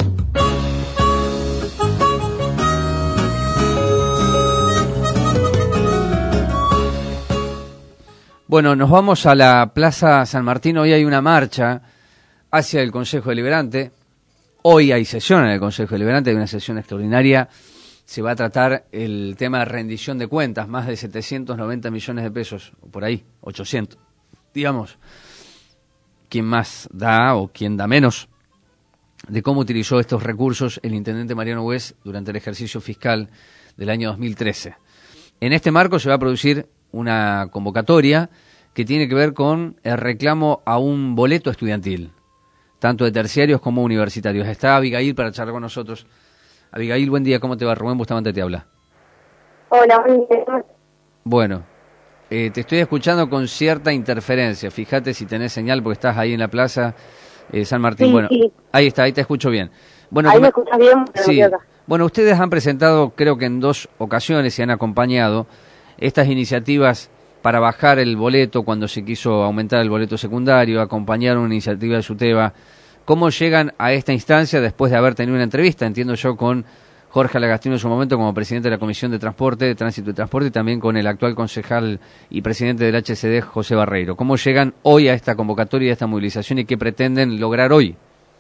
Bueno, nos vamos a la Plaza San Martín. Hoy hay una marcha hacia el Consejo Deliberante. Hoy hay sesión en el Consejo Deliberante, hay una sesión extraordinaria. Se va a tratar el tema de rendición de cuentas, más de setecientos noventa millones de pesos, o por ahí, ochocientos. Digamos, ¿quién más da o quién da menos? De cómo utilizó estos recursos el intendente Mariano Bues durante el ejercicio fiscal del año dos mil trece. En este marco se va a producir una convocatoria que tiene que ver con el reclamo a un boleto estudiantil, tanto de terciarios como universitarios. Está Abigail para charlar con nosotros. Abigail, buen día, ¿cómo te va? Rubén Bustamante te habla. Hola, buen día. Bueno, eh, te estoy escuchando con cierta interferencia. Fíjate si tenés señal porque estás ahí en la plaza eh, San Martín. Sí, bueno, sí. Ahí está, ahí te escucho bien. Bueno, ahí me... me escuchas bien, pero sí. me quedo acá. Bueno, ustedes han presentado, creo que en dos ocasiones se han acompañado estas iniciativas para bajar el boleto cuando se quiso aumentar el boleto secundario, acompañar una iniciativa de SUTEBA. ¿Cómo llegan a esta instancia después de haber tenido una entrevista, entiendo yo, con Jorge Alagastino en su momento como presidente de la Comisión de Transporte, de Tránsito y Transporte, y también con el actual concejal y presidente del H C D, José Barreiro? ¿Cómo llegan hoy a esta convocatoria y a esta movilización y qué pretenden lograr hoy?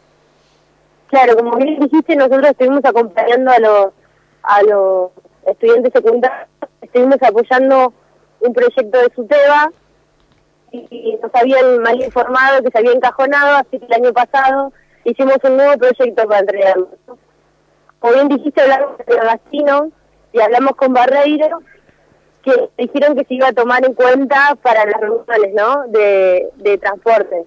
Claro, como bien dijiste, nosotros estuvimos acompañando a los, a los estudiantes secundarios, estuvimos apoyando un proyecto de SUTEBA y nos habían mal informado que se había encajonado, así que el año pasado hicimos un nuevo proyecto para entregarlo. Como bien dijiste, hablamos con Agastino y hablamos con Barreiro, que dijeron que se iba a tomar en cuenta para las reuniones, ¿no?, de, de transporte.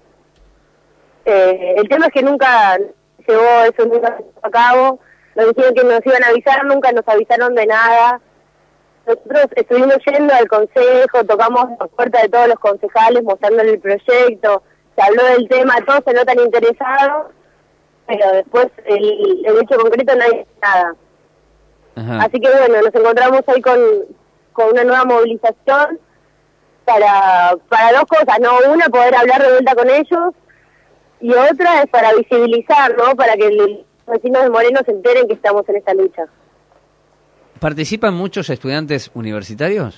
Eh, el tema es que nunca llegó eso, nunca se llevó a cabo, nos dijeron que nos iban a avisar, nunca nos avisaron de nada. Nosotros estuvimos yendo al consejo, tocamos la puerta de todos los concejales mostrándoles el proyecto, se habló del tema, todos se notan interesados, pero después el, el hecho concreto no hay nada. Ajá. Así que bueno, nos encontramos ahí con, con una nueva movilización para, para dos cosas, ¿no? Una, poder hablar de vuelta con ellos, y otra es para visibilizar, ¿no?, para que los vecinos de Moreno se enteren que estamos en esta lucha. ¿Participan muchos estudiantes universitarios?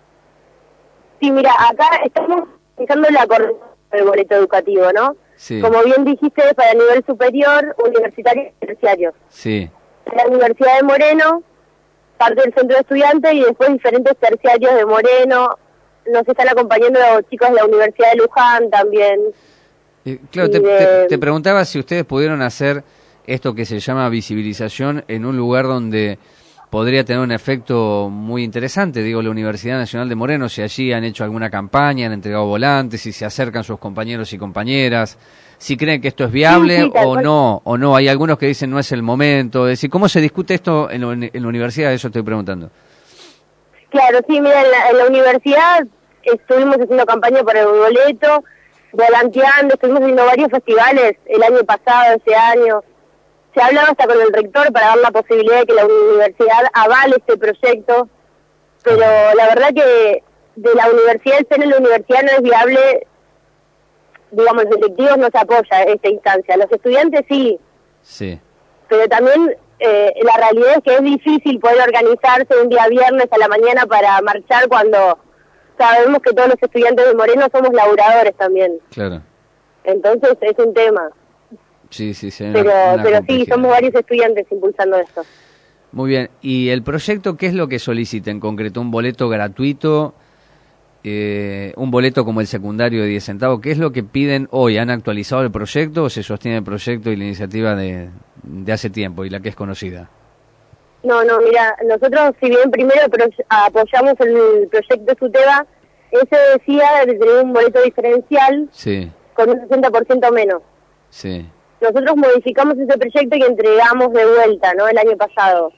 Sí, mira, acá estamos fijando la coordinación del boleto educativo, ¿no? Sí. Como bien dijiste, para nivel superior, universitario y terciario. Sí. La Universidad de Moreno, parte del centro de estudiantes, y después diferentes terciarios de Moreno. Nos están acompañando los chicos de la Universidad de Luján también. Eh, claro, te, de... te, te preguntaba si ustedes pudieron hacer esto que se llama visibilización en un lugar donde podría tener un efecto muy interesante. Digo, la Universidad Nacional de Moreno, si allí han hecho alguna campaña, han entregado volantes, si se acercan sus compañeros y compañeras, si creen que esto es viable Sí, sí, o no, o no. Hay algunos que dicen no es el momento. Es decir, ¿cómo se discute esto en, lo- en la universidad? Eso estoy preguntando. Claro, sí, mira, en la, en la universidad estuvimos haciendo campaña para el boleto, volanteando, estuvimos haciendo varios festivales el año pasado, este año. Se hablaba hasta con el rector para dar la posibilidad de que la universidad avale este proyecto, pero la verdad que de la universidad, el seno de la universidad no es viable, digamos, los directivos no se apoya esta instancia, los estudiantes sí, Sí. pero también eh, la realidad es que es difícil poder organizarse un día viernes a la mañana para marchar cuando sabemos que todos los estudiantes de Moreno somos laburadores también, Claro. entonces es un tema. Sí, sí, sí. hay una- Pero, una pero sí, complejidad. somos varios estudiantes impulsando esto. Muy bien. ¿Y el proyecto qué es lo que solicita en concreto? ¿Un boleto gratuito? Eh, ¿Un boleto como el secundario de diez centavos? ¿Qué es lo que piden hoy? ¿Han actualizado el proyecto o se sostiene el proyecto y la iniciativa de, de hace tiempo y la que es conocida? No, no, mira, nosotros si bien primero pro- apoyamos el proyecto SUTEBA, ese decía de tener un boleto diferencial Sí, con un sesenta por ciento menos. sí. Nosotros modificamos ese proyecto y entregamos de vuelta, ¿no? El año pasado.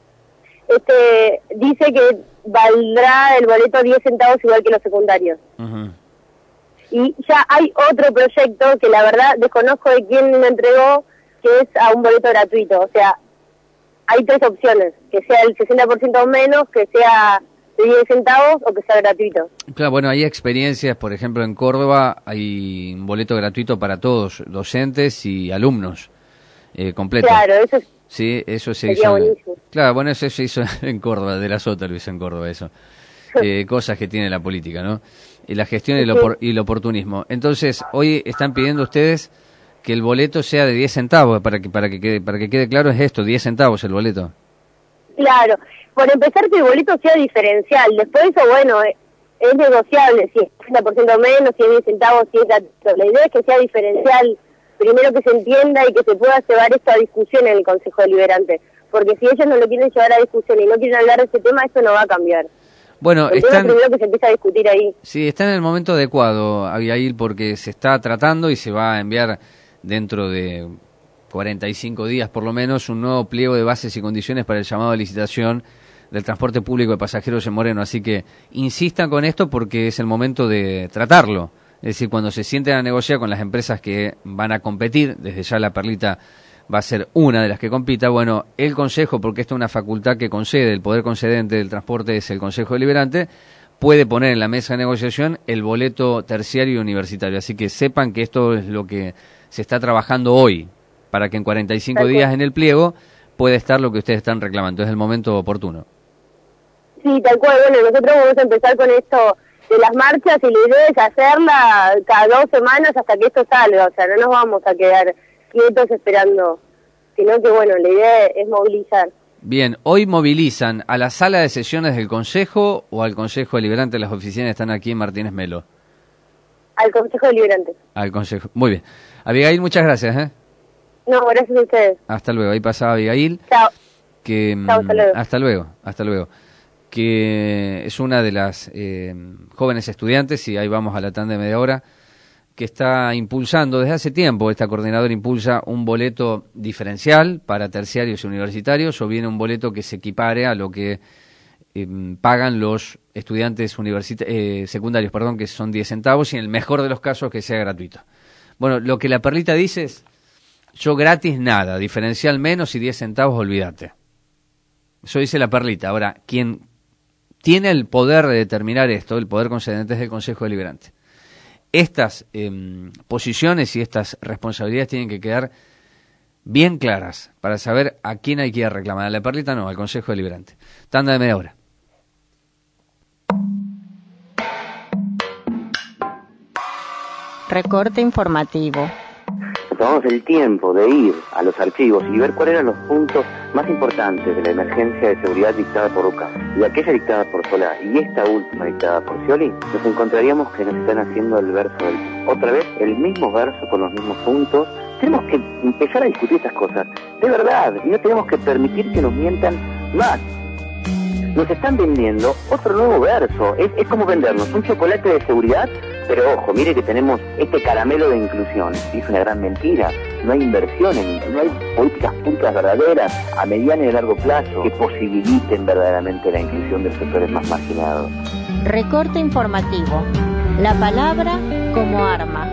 Este dice que valdrá el boleto diez centavos igual que los secundarios. Ujú. Y ya hay otro proyecto que la verdad desconozco de quién me entregó, que es a un boleto gratuito. O sea, hay tres opciones, que sea el sesenta por ciento menos, que sea de diez centavos o que sea gratuito. Claro, bueno, hay experiencias, por ejemplo, en Córdoba hay un boleto gratuito para todos, docentes y alumnos, eh, completo. Claro, eso es, Sí, eso se sería hizo. en- buenísimo. Claro, bueno, eso se hizo en Córdoba, de la Sota lo hizo en Córdoba, eso. Eh, cosas que tiene la política, ¿no? Y la gestión y el, opor- y el oportunismo. Entonces, hoy están pidiendo ustedes que el boleto sea de diez centavos, para que para que quede, para que quede claro es esto, diez centavos el boleto. Claro, por empezar que el boleto sea diferencial, después eso, bueno, eh, es negociable, si es treinta por ciento menos, si es diez centavos, si es gratuito. La idea es que sea diferencial, primero que se entienda y que se pueda llevar esto a discusión en el Consejo Deliberante, porque si ellos no lo quieren llevar a discusión y no quieren hablar de ese tema, esto no va a cambiar. Bueno, El tema están, primero que se empieza a discutir ahí. sí, está en el momento adecuado, Abigail, porque se está tratando y se va a enviar dentro de cuarenta y cinco días por lo menos un nuevo pliego de bases y condiciones para el llamado de licitación del transporte público de pasajeros en Moreno. Así que insistan con esto porque es el momento de tratarlo. Es decir, cuando se sienten a negociar con las empresas que van a competir, desde ya la Perlita va a ser una de las que compita, bueno, el Consejo, porque esto es una facultad que concede, el poder concedente del transporte es el Consejo Deliberante, puede poner en la mesa de negociación el boleto terciario y universitario. Así que sepan que esto es lo que se está trabajando hoy, para que en cuarenta y cinco Tal cual. días en el pliego pueda estar lo que ustedes están reclamando. Es el momento oportuno. Sí, tal cual. Bueno, nosotros vamos a empezar con esto de las marchas y la idea es hacerla cada dos semanas hasta que esto salga. O sea, no nos vamos a quedar quietos esperando, sino que, bueno, la idea es movilizar. Bien, hoy movilizan a la sala de sesiones del Consejo o al Consejo Deliberante. Las oficinas están aquí en Martínez Melo. Al Consejo Deliberante. Al Consejo. Muy bien. Abigail, muchas gracias. ¿eh? No, gracias a ustedes. Hasta luego. Ahí pasaba Abigail. Chao. Que, mm, Chao, hasta luego. hasta luego. Hasta luego. Que es una de las eh, jóvenes estudiantes, y ahí vamos a la tanda de media hora, que está impulsando desde hace tiempo, esta coordinadora impulsa un boleto diferencial para terciarios y universitarios, o bien un boleto que se equipare a lo que eh, pagan los estudiantes universita eh, secundarios, perdón, que son diez centavos, y en el mejor de los casos que sea gratuito. Bueno, lo que la Perlita dice es, yo gratis nada, diferencial menos y diez centavos, olvídate. Eso dice la Perlita. Ahora, quien tiene el poder de determinar esto, el poder concedente, es el Consejo Deliberante. Estas eh, posiciones y estas responsabilidades tienen que quedar bien claras para saber a quién hay que ir a reclamar. A la Perlita no, al Consejo Deliberante. Tanda de media hora. Recorte informativo. Tomamos el tiempo de ir a los archivos y ver cuáles eran los puntos más importantes de la emergencia de seguridad dictada por UCAM y aquella dictada por Solá y esta última dictada por Scioli, nos encontraríamos que nos están haciendo el verso del... otra vez el mismo verso con los mismos puntos. Tenemos que empezar a discutir estas cosas de verdad y no tenemos que permitir que nos mientan más. nos están vendiendo otro nuevo verso. Es, es como vendernos un chocolate de seguridad, pero ojo, mire que tenemos este caramelo de inclusión. Y es una gran mentira. No hay inversiones, no hay políticas públicas verdaderas a mediano y a largo plazo que posibiliten verdaderamente la inclusión de los sectores más marginados. Recorte informativo. La palabra como arma.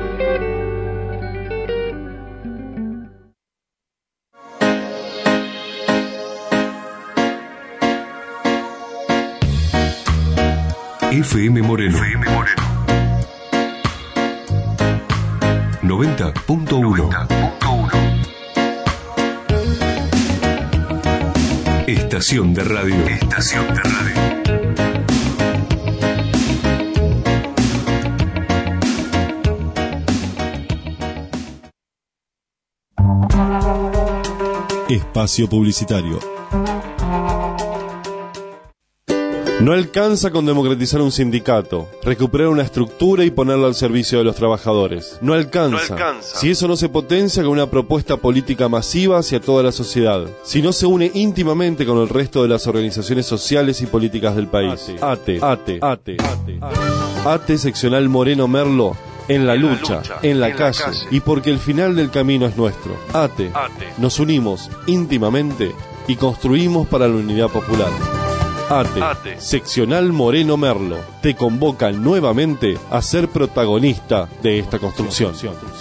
F M Moreno. F M Moreno. noventa punto uno. Estación de radio. Estación de radio. Espacio publicitario. No alcanza con democratizar un sindicato, recuperar una estructura y ponerla al servicio de los trabajadores. No alcanza, no alcanza. Si eso no se potencia con una propuesta política masiva hacia toda la sociedad. Si no se une íntimamente con el resto de las organizaciones sociales y políticas del país. ATE, ATE, ATE, ATE, ATE seccional Moreno Merlo. En la, en lucha, la lucha, en la, en calle, la calle, y porque el final del camino es nuestro. ATE, ATE. Nos unimos íntimamente y construimos para la unidad popular. ATE, ATE, seccional Moreno Merlo, te convoca nuevamente a ser protagonista de esta construcción.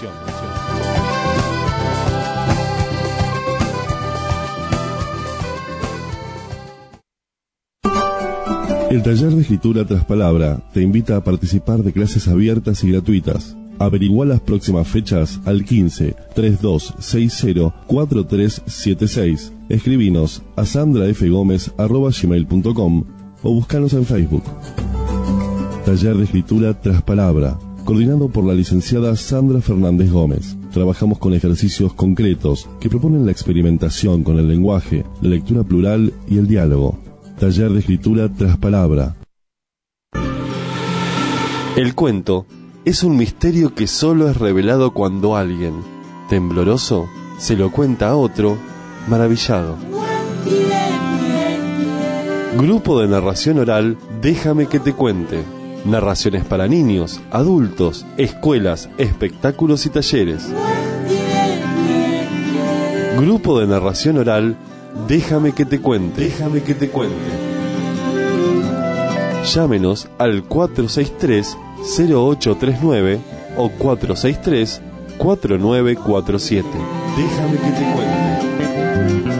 El taller de escritura tras palabra te invita a participar de clases abiertas y gratuitas. Averigua las próximas fechas al quince, treinta y dos sesenta, cuarenta y tres setenta y seis. Escribinos a sandrafgomez arroba gmail punto com o buscanos en Facebook. Taller de escritura tras palabra, coordinado por la licenciada Sandra Fernández Gómez. Trabajamos con ejercicios concretos que proponen la experimentación con el lenguaje, la lectura plural y el diálogo. Taller de escritura tras palabra. El cuento es un misterio que solo es revelado cuando alguien, tembloroso, se lo cuenta a otro, maravillado. Grupo de narración oral, Déjame que te cuente. Narraciones para niños, adultos, escuelas, espectáculos y talleres. Grupo de narración oral, Déjame que te cuente. Déjame que te cuente. Llámenos al cuatro seis tres, cero ocho tres nueve o cuatro seis tres, cuatro nueve cuatro siete. Déjame que te cuente.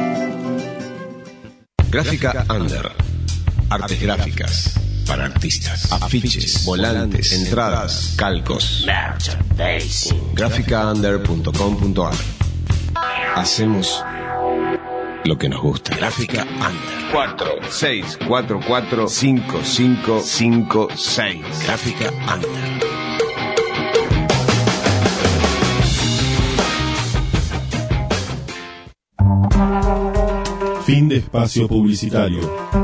Gráfica Under. Artes gráficas para artistas. Afiches, volantes, entradas, calcos. gráfica under punto com punto a r. Hacemos lo que nos gusta. Gráfica Under. cuatro seis cuatro cuatro cinco cinco cinco seis. Gráfica Under. Fin de espacio publicitario.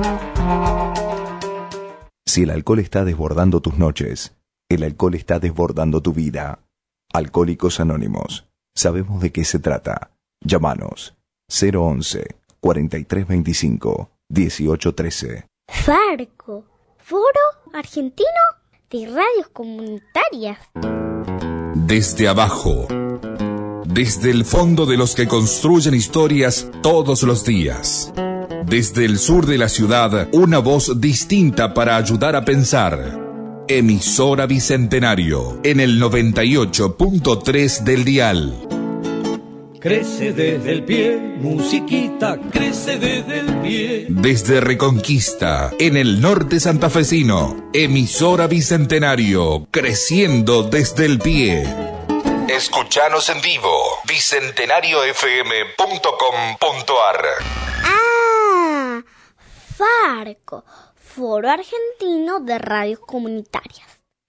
Si el alcohol está desbordando tus noches, el alcohol está desbordando tu vida. Alcohólicos Anónimos. Sabemos de qué se trata. Llámanos cero once, cuarenta y tres veinticinco, dieciocho trece. Farco, Foro Argentino de Radios Comunitarias. Desde abajo. Desde el fondo de los que construyen historias todos los días. Desde el sur de la ciudad, una voz distinta para ayudar a pensar. Emisora Bicentenario, en el noventa y ocho punto tres del dial. Crece desde el pie, musiquita, crece desde el pie. Desde Reconquista, en el norte santafesino, emisora Bicentenario, creciendo desde el pie. Escuchanos en vivo, bicentenario f m punto com punto a r. Ah, Farco, Foro Argentino de Radios Comunitarias.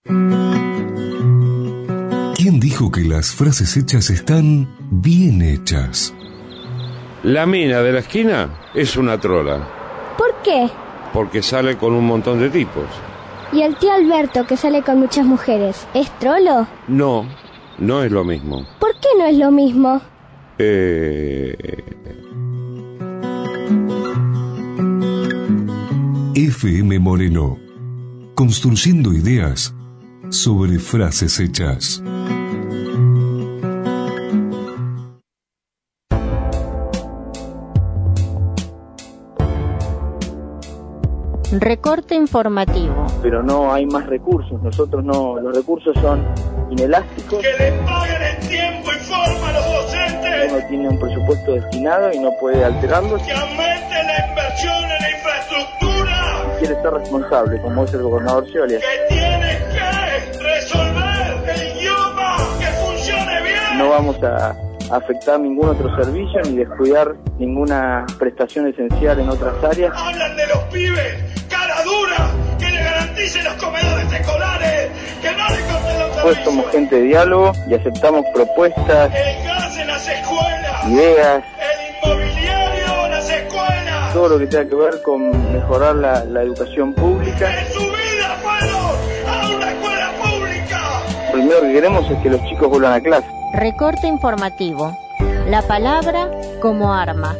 ¿Quién dijo que las frases hechas están bien hechas? La mina de la esquina es una trola. ¿Por qué? Porque sale con un montón de tipos. ¿Y el tío Alberto, que sale con muchas mujeres, es trolo? No, no es lo mismo. ¿Por qué no es lo mismo? Eh... F M Moreno, construyendo ideas sobre frases hechas. Recorte informativo. Pero no hay más recursos, nosotros no, los recursos son inelásticos. ¡Que le paguen en tiempo y forma a los docentes! Uno tiene un presupuesto destinado y no puede alterarlo. ¡Que aumente la inversión en la infraestructura! Quiere ser responsable, como es el gobernador Scioli. ¡Que tiene que resolver el idioma, que funcione bien! No vamos a afectar ningún otro servicio ni descuidar ninguna prestación esencial en otras áreas. ¡Hablan de los pibes! ¡Cara dura! ¡Que le garanticen los comedores escolares! ¡Que no le corten los Pues somos gente de diálogo y aceptamos propuestas, el gas en las escuelas, ideas, el inmobiliario en las escuelas, todo lo que tenga que ver con mejorar la, la educación pública. ¡En su vida fueron a una escuela pública! Lo primero que queremos es que los chicos vuelvan a clase. Recorte informativo. La palabra como arma.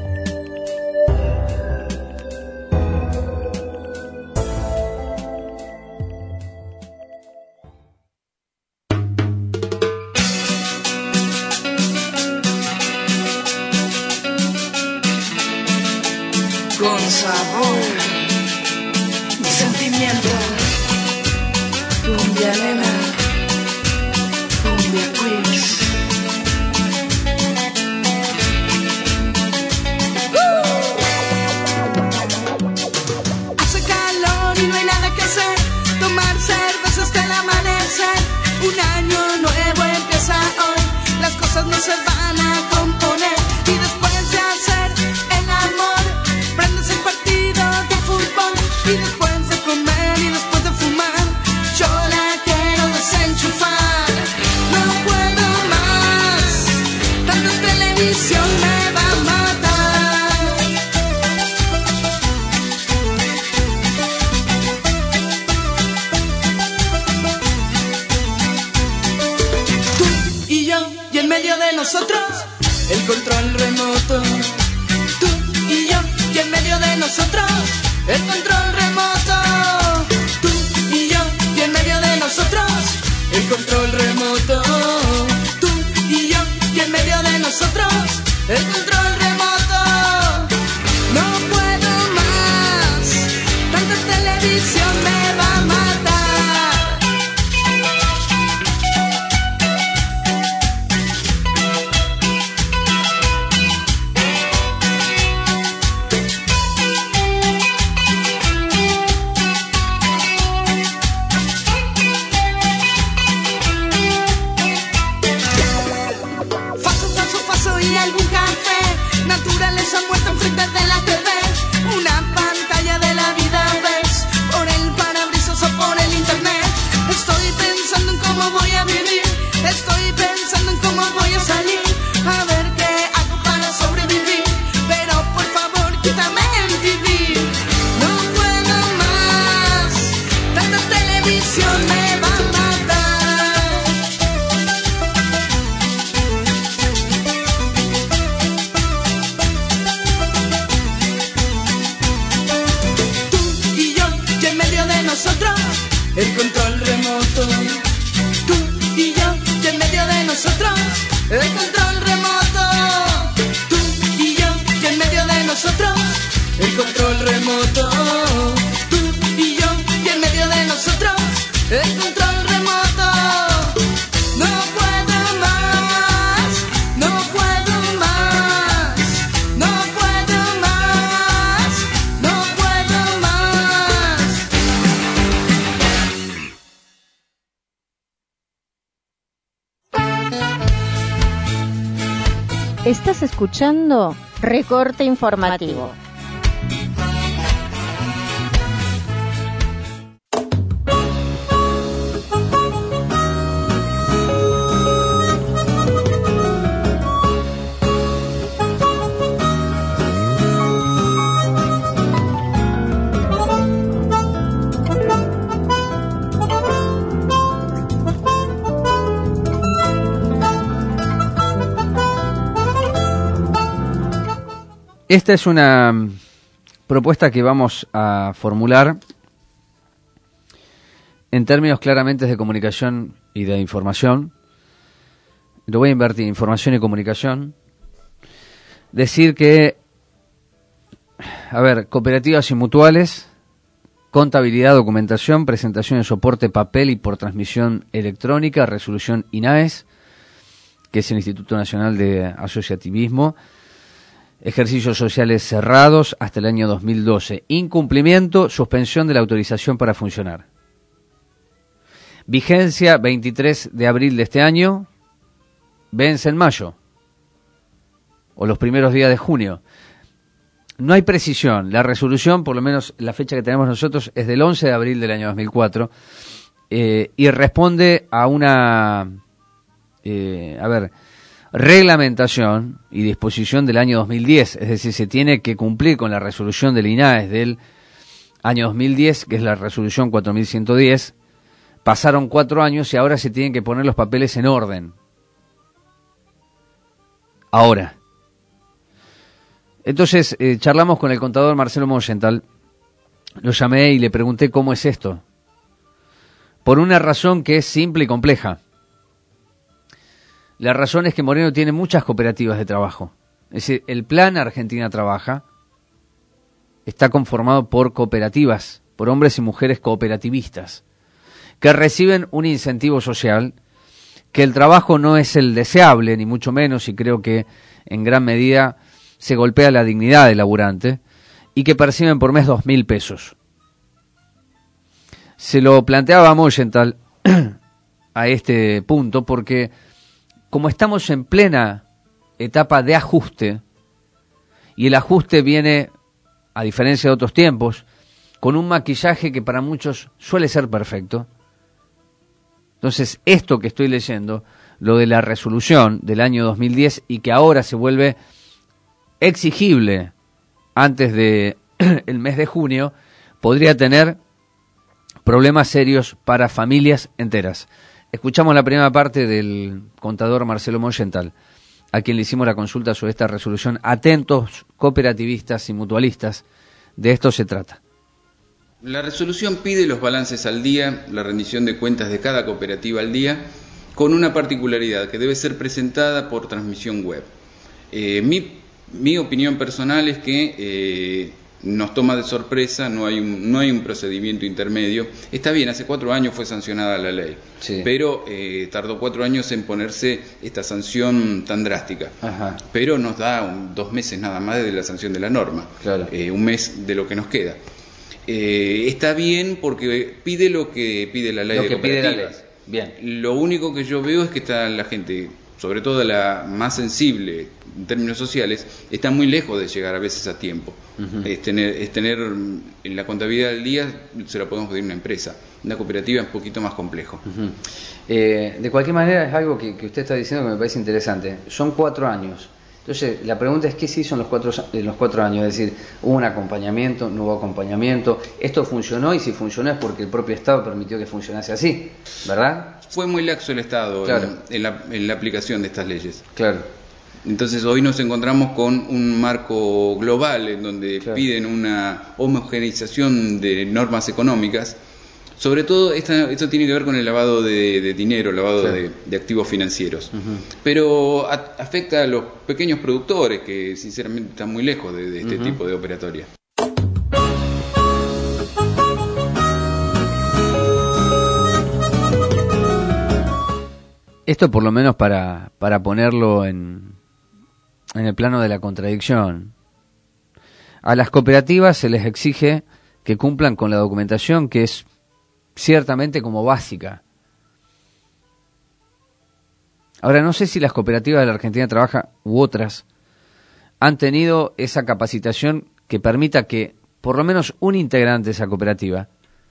Con sabor y sentimiento, cumbia nena, cumbia queens. Hace calor y no hay nada que hacer, tomar cerveza hasta el amanecer. Un año nuevo empieza hoy, las cosas no se van a componer. Y después de hacer el amor, prendes el partido de fútbol. Y después de comer y después de fumar, yo la quiero desenchufar. No puedo más, tanta televisión me va a matar. Tú y yo, y en medio de nosotros, el control remoto. Tú y yo, y en medio de nosotros, el control remoto. Tú y yo, y en medio de nosotros, el control remoto. Tú y yo, y en medio de nosotros, el control remoto. No puedo más, tanta televisión me va a matar. Faso, faso, faso y algún café, naturaleza muerta enfrente de la T V. Una pantalla de la vida ves, por el parabrisas o por el internet. Estoy pensando en cómo voy a vivir, estoy pensando en cómo voy a salir, a ver qué hago para sobrevivir. Pero por favor quítame el T V. No puedo más, tanta televisión me va a matar. Tú y yo, y en medio de nosotros, el control remoto. Tú y yo, y en medio de nosotros, el control remoto. Tú y yo, y en medio de nosotros, el control remoto. Tú y yo, y en medio de nosotros, el control remoto. No puedo más, no puedo más, no puedo más, no puedo más. Estás escuchando Recorte informativo. Esta es una propuesta que vamos a formular en términos claramente de comunicación y de información. Lo voy a invertir, información y comunicación. Decir que, a ver, cooperativas y mutuales, contabilidad, documentación, presentación de soporte papel y por transmisión electrónica, resolución I N A E S, que es el Instituto Nacional de Asociativismo, ejercicios sociales cerrados hasta el año dos mil doce, incumplimiento, suspensión de la autorización para funcionar. Vigencia veintitrés de abril de este año, vence en mayo, o los primeros días de junio. No hay precisión. La resolución, por lo menos la fecha que tenemos nosotros, es del once de abril del año dos mil cuatro, eh, y responde a una, eh, a ver, reglamentación y disposición del año dos mil diez. Es decir, se tiene que cumplir con la resolución del I N A E S del año dos mil diez, que es la resolución cuatro mil ciento diez. Pasaron cuatro años y ahora se tienen que poner los papeles en orden. Ahora. Entonces, eh, charlamos con el contador Marcelo Moyental, lo llamé y le pregunté cómo es esto. Por una razón que es simple y compleja. La razón es que Moreno tiene muchas cooperativas de trabajo. Es decir, el Plan Argentina Trabaja está conformado por cooperativas, por hombres y mujeres cooperativistas, que reciben un incentivo social, que el trabajo no es el deseable, ni mucho menos, y creo que en gran medida se golpea la dignidad del laburante, y que perciben por mes dos mil pesos. Se lo planteaba a Moyental a este punto porque como estamos en plena etapa de ajuste, y el ajuste viene, a diferencia de otros tiempos, con un maquillaje que para muchos suele ser perfecto. Entonces, esto que estoy leyendo, lo de la resolución del año dos mil diez y que ahora se vuelve exigible antes de el mes de junio, podría tener problemas serios para familias enteras. Escuchamos la primera parte del contador Marcelo Moyental, a quien le hicimos la consulta sobre esta resolución. Atentos, cooperativistas y mutualistas, de esto se trata. La resolución pide los balances al día, la rendición de cuentas de cada cooperativa al día, con una particularidad que debe ser presentada por transmisión web. Eh, mi Mi opinión personal es que eh, nos toma de sorpresa, no hay, un, no hay un procedimiento intermedio. Está bien, hace cuatro años fue sancionada la ley, sí, pero eh, tardó cuatro años en ponerse esta sanción tan drástica. Ajá. Pero nos da un, dos meses nada más de la sanción de la norma, claro. eh, un mes de lo que nos queda. Eh, está bien porque pide lo que pide la ley lo de que cooperativas. pide la ley. Bien. Lo único que yo veo es que está la gente, sobre todo la más sensible en términos sociales, está muy lejos de llegar a veces a tiempo. Uh-huh. Es tener, es tener en la contabilidad del día, se la podemos pedir una empresa. Una cooperativa es un poquito más complejo. Uh-huh. eh, de cualquier manera, es algo que, que usted está diciendo que me parece interesante. Son cuatro años. Entonces, la pregunta es, ¿qué se hizo en los cuatro, en los cuatro años? Es decir, ¿hubo un acompañamiento? ¿No hubo acompañamiento? ¿Esto funcionó? Y si funcionó es porque el propio Estado permitió que funcionase así, ¿verdad? Fue muy laxo el Estado, claro, en, en, la, en la aplicación de estas leyes. Claro. Entonces hoy nos encontramos con un marco global en donde claro, piden una homogeneización de normas económicas. Sobre todo esta, esto tiene que ver con el lavado de, de dinero, lavado claro, de, de activos financieros. Uh-huh. Pero a, afecta a los pequeños productores que sinceramente están muy lejos de, de este uh-huh, tipo de operatoria. Esto por lo menos para, para ponerlo en, en el plano de la contradicción. A las cooperativas se les exige que cumplan con la documentación que es ciertamente como básica. Ahora, no sé si las cooperativas de la Argentina Trabaja u otras han tenido esa capacitación que permita que por lo menos un integrante de esa cooperativa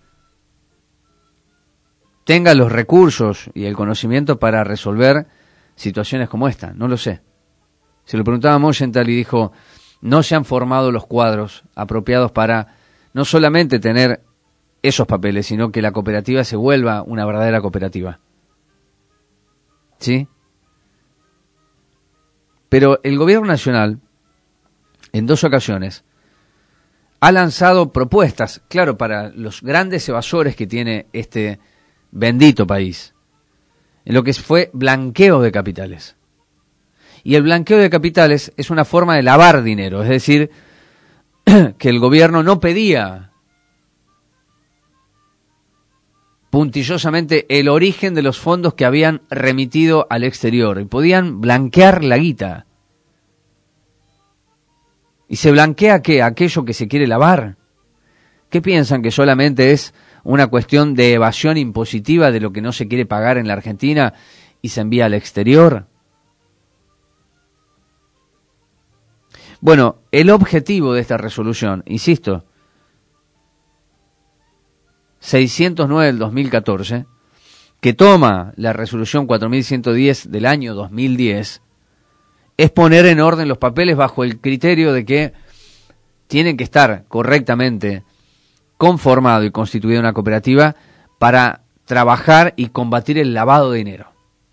tenga los recursos y el conocimiento para resolver situaciones como esta. No lo sé. Se lo preguntaba a Moyental y dijo, no se han formado los cuadros apropiados para no solamente tener esos papeles, sino que la cooperativa se vuelva una verdadera cooperativa. ¿Sí? Pero el gobierno nacional, en dos ocasiones, ha lanzado propuestas, claro, para los grandes evasores que tiene este bendito país, en lo que fue blanqueo de capitales. Y el blanqueo de capitales es una forma de lavar dinero, es decir, que el gobierno no pedía puntillosamente el origen de los fondos que habían remitido al exterior y podían blanquear la guita. ¿Y se blanquea qué? ¿Aquello que se quiere lavar? ¿Qué piensan, que solamente es una cuestión de evasión impositiva de lo que no se quiere pagar en la Argentina y se envía al exterior? Bueno, el objetivo de esta resolución, insisto, seiscientos nueve del dos mil catorce, que toma la resolución cuatro mil ciento diez del año dos mil diez, es poner en orden los papeles bajo el criterio de que tienen que estar correctamente conformado y constituida una cooperativa para trabajar y combatir el lavado de dinero.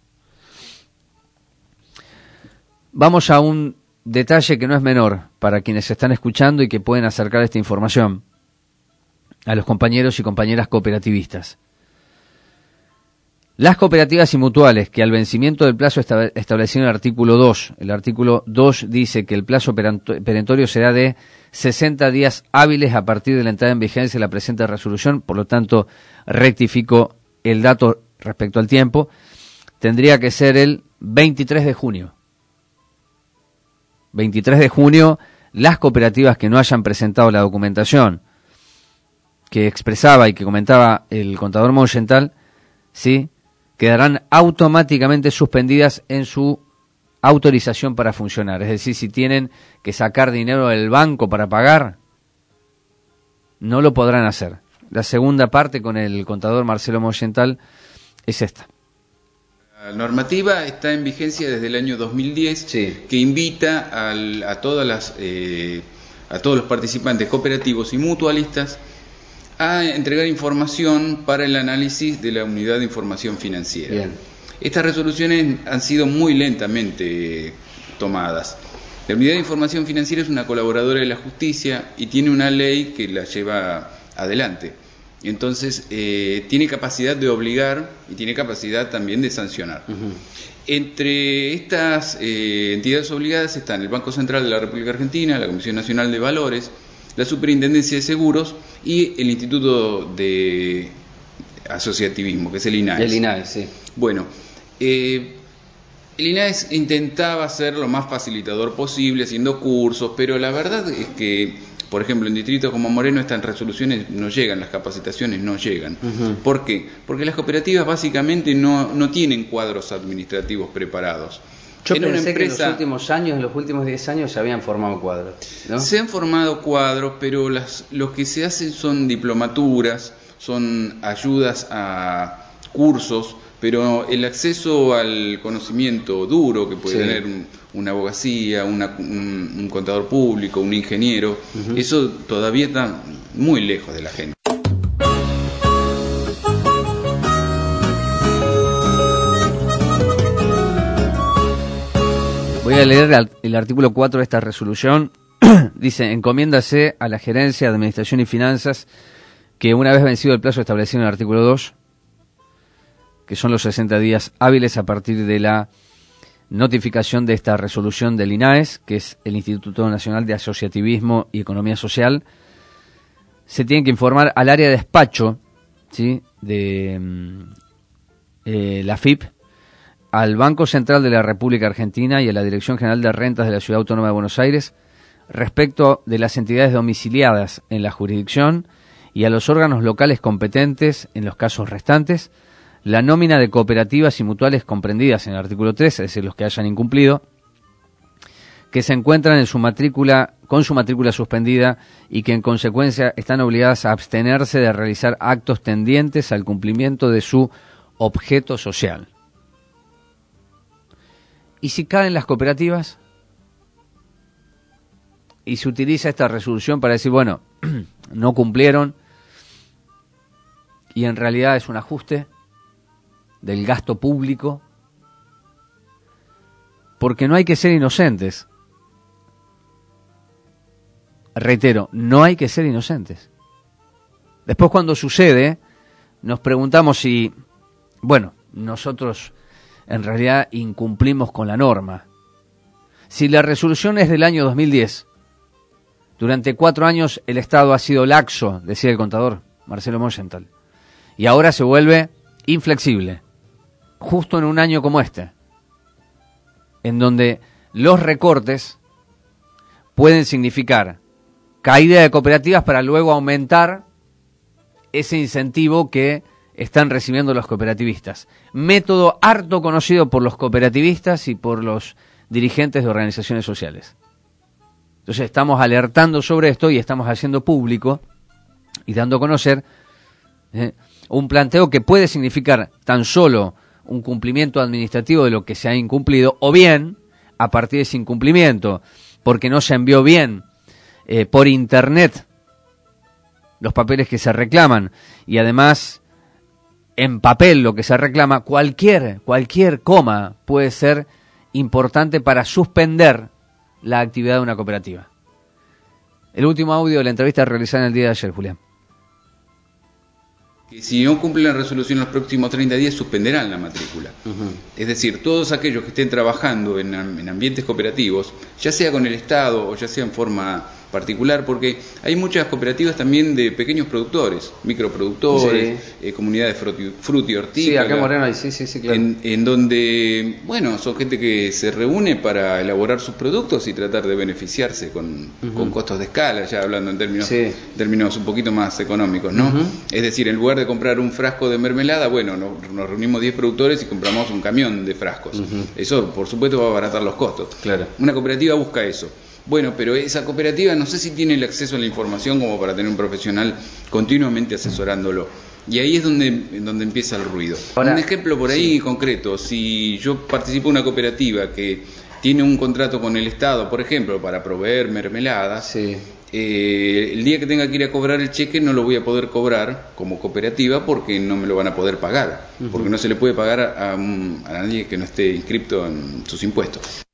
Vamos a un detalle que no es menor para quienes están escuchando y que pueden acercar esta información a los compañeros y compañeras cooperativistas. Las cooperativas y mutuales que al vencimiento del plazo establecido en el artículo dos, el artículo dos dice que el plazo perentorio será de sesenta días hábiles a partir de la entrada en vigencia de la presente resolución, por lo tanto rectifico el dato respecto al tiempo, tendría que ser el veintitrés de junio. veintitrés de junio, las cooperativas que no hayan presentado la documentación que expresaba y que comentaba el contador Moyenthal, ¿sí?, quedarán automáticamente suspendidas en su autorización para funcionar. Es decir, si tienen que sacar dinero del banco para pagar, no lo podrán hacer. La segunda parte con el contador Marcelo Moyenthal es esta. La normativa está en vigencia desde el año dos mil diez, sí, que invita al, a, todas las, eh, a todos los participantes cooperativos y mutualistas a entregar información para el análisis de la unidad de información financiera. Bien. Estas resoluciones han sido muy lentamente tomadas. La unidad de información financiera es una colaboradora de la justicia y tiene una ley que la lleva adelante. Entonces, eh, tiene capacidad de obligar y tiene capacidad también de sancionar. Uh-huh. Entre estas eh, entidades obligadas están el Banco Central de la República Argentina, la Comisión Nacional de Valores, la Superintendencia de Seguros y el Instituto de Asociativismo, que es el INAES. El INAES, sí. Bueno, eh, el INAES intentaba ser lo más facilitador posible, haciendo cursos, pero la verdad es que, por ejemplo, en distritos como Moreno estas resoluciones no llegan, las capacitaciones no llegan. Uh-huh. ¿Por qué? Porque las cooperativas básicamente no, no tienen cuadros administrativos preparados. Yo en pensé una empresa, que en los últimos años, en los últimos diez años, se habían formado cuadros, ¿no? Se han formado cuadros, pero las, lo que se hacen son diplomaturas, son ayudas a cursos, pero el acceso al conocimiento duro que puede sí. tener un, una abogacía, una, un, un contador público, un ingeniero, uh-huh. eso todavía está muy lejos de la gente. Voy a leer el artículo cuatro de esta resolución. Dice, encomiéndase a la Gerencia de Administración y Finanzas que una vez vencido el plazo establecido en el artículo dos, que son los sesenta días hábiles a partir de la notificación de esta resolución del INAES, que es el Instituto Nacional de Asociativismo y Economía Social, se tienen que informar al área de despacho, ¿sí?, de eh, la F I P, al Banco Central de la República Argentina y a la Dirección General de Rentas de la Ciudad Autónoma de Buenos Aires respecto de las entidades domiciliadas en la jurisdicción y a los órganos locales competentes en los casos restantes, la nómina de cooperativas y mutuales comprendidas en el artículo tres, es decir, los que hayan incumplido, que se encuentran en su matrícula, con su matrícula suspendida y que en consecuencia están obligadas a abstenerse de realizar actos tendientes al cumplimiento de su objeto social. ¿Y si caen las cooperativas? Y se utiliza esta resolución para decir, bueno, no cumplieron y en realidad es un ajuste del gasto público, porque no hay que ser inocentes. reitero, no hay que ser inocentes. Después, cuando sucede, nos preguntamos si, bueno, nosotros en realidad incumplimos con la norma. Si la resolución es del año dos mil diez, durante cuatro años el Estado ha sido laxo, decía el contador Marcelo Morgenthal, y ahora se vuelve inflexible, justo en un año como este, en donde los recortes pueden significar caída de cooperativas para luego aumentar ese incentivo que están recibiendo los cooperativistas. Método harto conocido por los cooperativistas y por los dirigentes de organizaciones sociales. Entonces estamos alertando sobre esto y estamos haciendo público y dando a conocer eh, un planteo que puede significar tan solo un cumplimiento administrativo de lo que se ha incumplido, o bien, a partir de ese incumplimiento, porque no se envió bien eh, por internet los papeles que se reclaman, y además en papel lo que se reclama, cualquier, cualquier coma puede ser importante para suspender la actividad de una cooperativa. El último audio de la entrevista realizada en el día de ayer, Julián. Que si no cumplen la resolución en los próximos treinta días, suspenderán la matrícula. Uh-huh. Es decir, todos aquellos que estén trabajando en, en ambientes cooperativos, ya sea con el Estado o ya sea en forma particular, porque hay muchas cooperativas también de pequeños productores, microproductores, sí. eh, comunidades fruti, fruti hortícola, sí, acá en Moreno hay, sí, sí, sí, claro. En, en donde, bueno, son gente que se reúne para elaborar sus productos y tratar de beneficiarse con, uh-huh. con costos de escala, ya hablando en términos, sí. términos un poquito más económicos, ¿no? Uh-huh. Es decir, en lugar de comprar un frasco de mermelada, bueno, nos, nos reunimos diez productores y compramos un camión de frascos. Uh-huh. Eso, por supuesto, va a abaratar los costos. Claro. Una cooperativa busca eso. Bueno, pero esa cooperativa no sé si tiene el acceso a la información como para tener un profesional continuamente asesorándolo. Y ahí es donde, donde empieza el ruido. Ahora, un ejemplo por ahí sí. concreto, si yo participo en una cooperativa que tiene un contrato con el Estado, por ejemplo, para proveer mermeladas, sí. eh, el día que tenga que ir a cobrar el cheque no lo voy a poder cobrar como cooperativa porque no me lo van a poder pagar, uh-huh. porque no se le puede pagar a, a, un, a nadie que no esté inscripto en sus impuestos.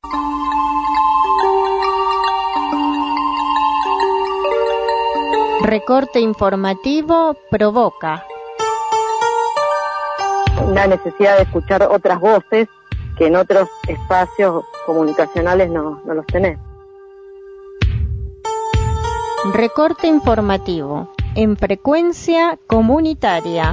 Recorte informativo provoca la necesidad de escuchar otras voces que en otros espacios comunicacionales no, no los tenés. Recorte informativo en frecuencia comunitaria.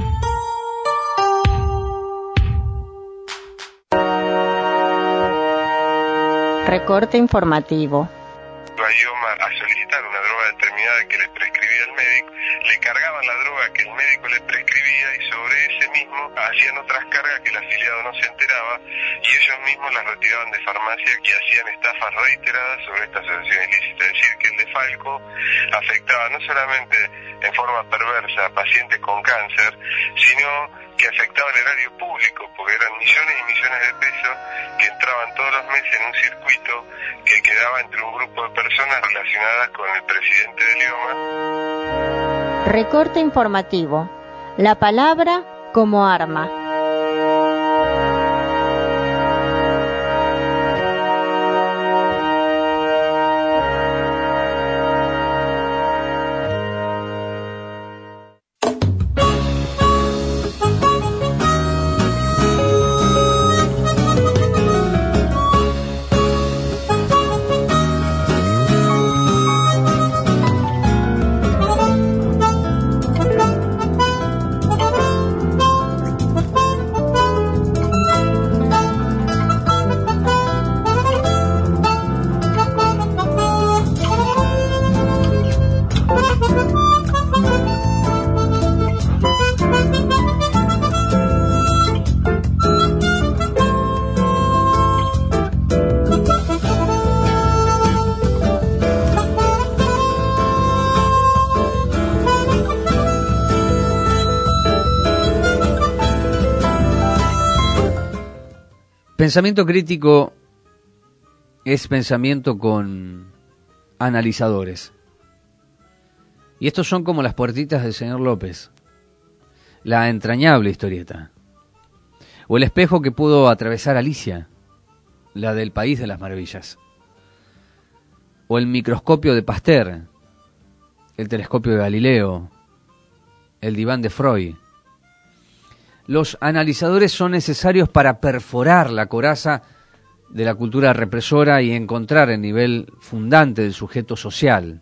Recorte informativo. Idioma a solicitar una droga determinada que le prescribía el médico, le cargaban la droga que el médico le prescribía y sobre ese mismo hacían otras cargas que el afiliado no se enteraba y ellos mismos las retiraban de farmacia y hacían estafas reiteradas sobre esta asociación ilícita. Es decir, que el desfalco afectaba no solamente en forma perversa a pacientes con cáncer, sino que afectaba el erario público, porque eran millones y millones de pesos que entraban todos los meses en un circuito que quedaba entre un grupo de personas relacionadas con el presidente del I O M A. Recorte informativo. La palabra como arma. Pensamiento crítico es pensamiento con analizadores. Y estos son como las puertitas del señor López, la entrañable historieta. O el espejo que pudo atravesar Alicia, la del País de las Maravillas. O el microscopio de Pasteur, el telescopio de Galileo, el diván de Freud. Los analizadores son necesarios para perforar la coraza de la cultura represora y encontrar el nivel fundante del sujeto social.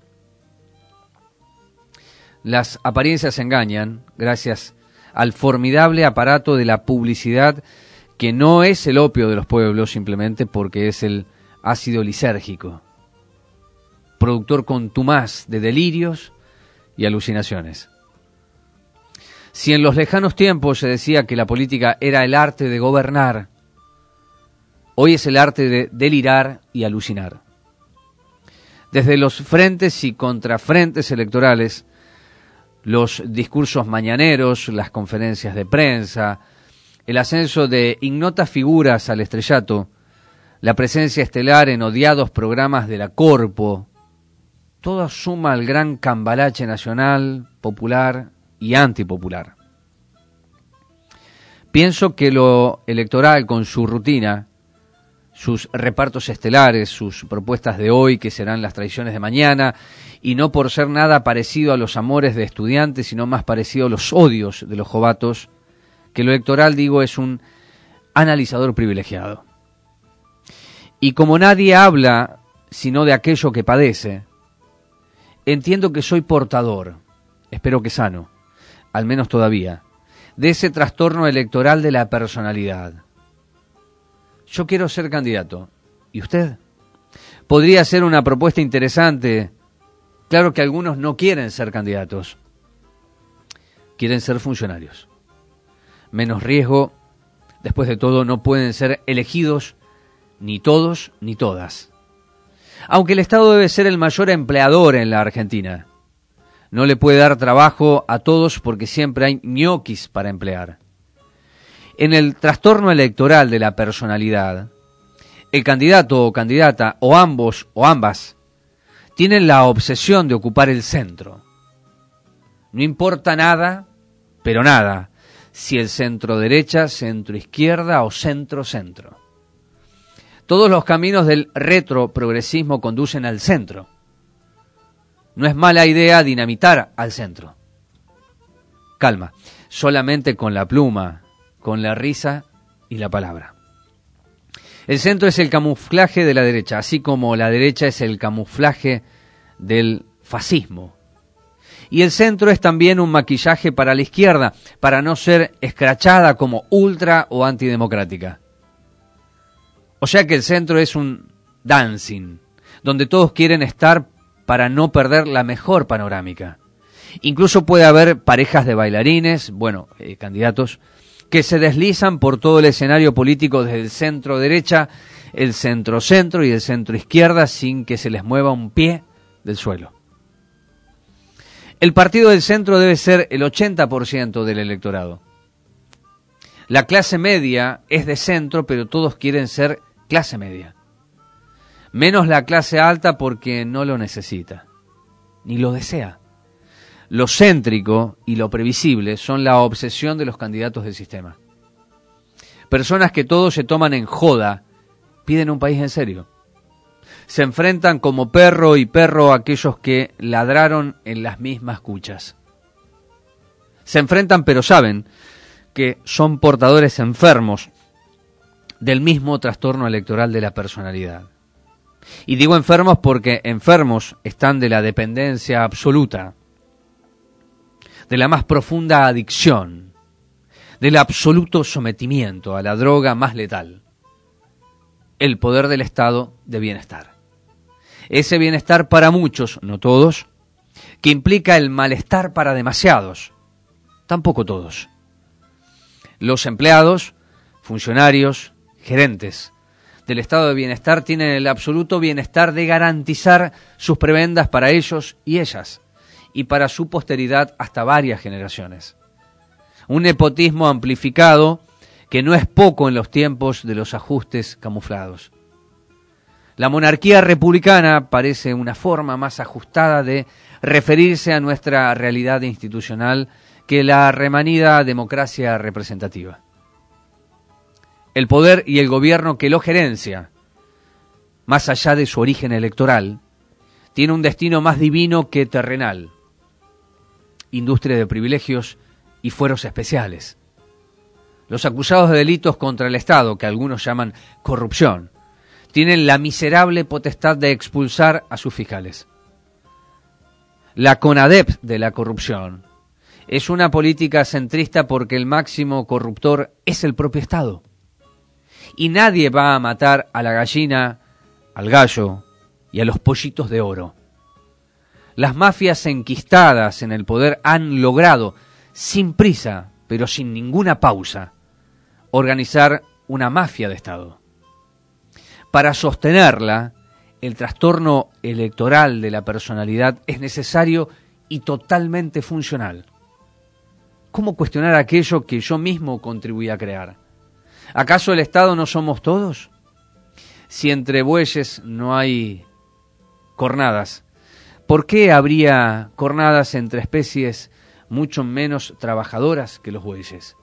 Las apariencias engañan gracias al formidable aparato de la publicidad, que no es el opio de los pueblos simplemente porque es el ácido lisérgico, productor contumaz de delirios y alucinaciones. Si en los lejanos tiempos se decía que la política era el arte de gobernar, hoy es el arte de delirar y alucinar. Desde los frentes y contrafrentes electorales, los discursos mañaneros, las conferencias de prensa, el ascenso de ignotas figuras al estrellato, la presencia estelar en odiados programas de la Corpo, todo suma al gran cambalache nacional, popular y antipopular. Pienso que lo electoral, con su rutina, sus repartos estelares, sus propuestas de hoy que serán las traiciones de mañana, y no por ser nada parecido a los amores de estudiantes, sino más parecido a los odios de los jovatos, que lo electoral, digo, es un analizador privilegiado. Y como nadie habla sino de aquello que padece, entiendo que soy portador, espero que sano, al menos todavía, de ese trastorno electoral de la personalidad. Yo quiero ser candidato. ¿Y usted? Podría ser una propuesta interesante. Claro que algunos no quieren ser candidatos. Quieren ser funcionarios. Menos riesgo. Después de todo, no pueden ser elegidos ni todos ni todas. Aunque el Estado debe ser el mayor empleador en la Argentina, no le puede dar trabajo a todos porque siempre hay ñoquis para emplear. En el trastorno electoral de la personalidad, el candidato o candidata, o ambos o ambas, tienen la obsesión de ocupar el centro. No importa nada, pero nada, si el centro derecha, centro izquierda o centro centro. Todos los caminos del retroprogresismo conducen al centro. No es mala idea dinamitar al centro. Calma, solamente con la pluma, con la risa y la palabra. El centro es el camuflaje de la derecha, así como la derecha es el camuflaje del fascismo. Y el centro es también un maquillaje para la izquierda, para no ser escrachada como ultra o antidemocrática. O sea que el centro es un dancing, donde todos quieren estar para no perder la mejor panorámica. Incluso puede haber parejas de bailarines, bueno, eh, candidatos, que se deslizan por todo el escenario político desde el centro derecha, el centro centro y el centro izquierda sin que se les mueva un pie del suelo. El partido del centro debe ser el ochenta por ciento del electorado. La clase media es de centro, pero todos quieren ser clase media. Menos la clase alta porque no lo necesita, ni lo desea. Lo céntrico y lo previsible son la obsesión de los candidatos del sistema. Personas que todos se toman en joda, piden un país en serio. Se enfrentan como perro y perro a aquellos que ladraron en las mismas cuchas. Se enfrentan pero saben que son portadores enfermos del mismo trastorno electoral de la personalidad. Y digo enfermos porque enfermos están de la dependencia absoluta, de la más profunda adicción, del absoluto sometimiento a la droga más letal, el poder del estado de bienestar. Ese bienestar para muchos, no todos, que implica el malestar para demasiados, tampoco todos. Los empleados, funcionarios, gerentes del estado de bienestar tienen el absoluto bienestar de garantizar sus prebendas para ellos y ellas, y para su posteridad hasta varias generaciones. Un nepotismo amplificado que no es poco en los tiempos de los ajustes camuflados. La monarquía republicana parece una forma más ajustada de referirse a nuestra realidad institucional que la remanida democracia representativa. El poder y el gobierno que lo gerencia, más allá de su origen electoral, tiene un destino más divino que terrenal. industria de privilegios y fueros especiales. Los acusados de delitos contra el Estado, que algunos llaman corrupción, tienen la miserable potestad de expulsar a sus fiscales. La CONADEP de la corrupción es una política centrista porque el máximo corruptor es el propio Estado. Y nadie va a matar a la gallina, al gallo y a los pollitos de oro. Las mafias enquistadas en el poder han logrado, sin prisa, pero sin ninguna pausa, organizar una mafia de Estado. Para sostenerla, el trastorno electoral de la personalidad es necesario y totalmente funcional. ¿Cómo cuestionar aquello que yo mismo contribuí a crear? ¿Acaso el Estado no somos todos? Si entre bueyes no hay cornadas, ¿por qué habría cornadas entre especies mucho menos trabajadoras que los bueyes?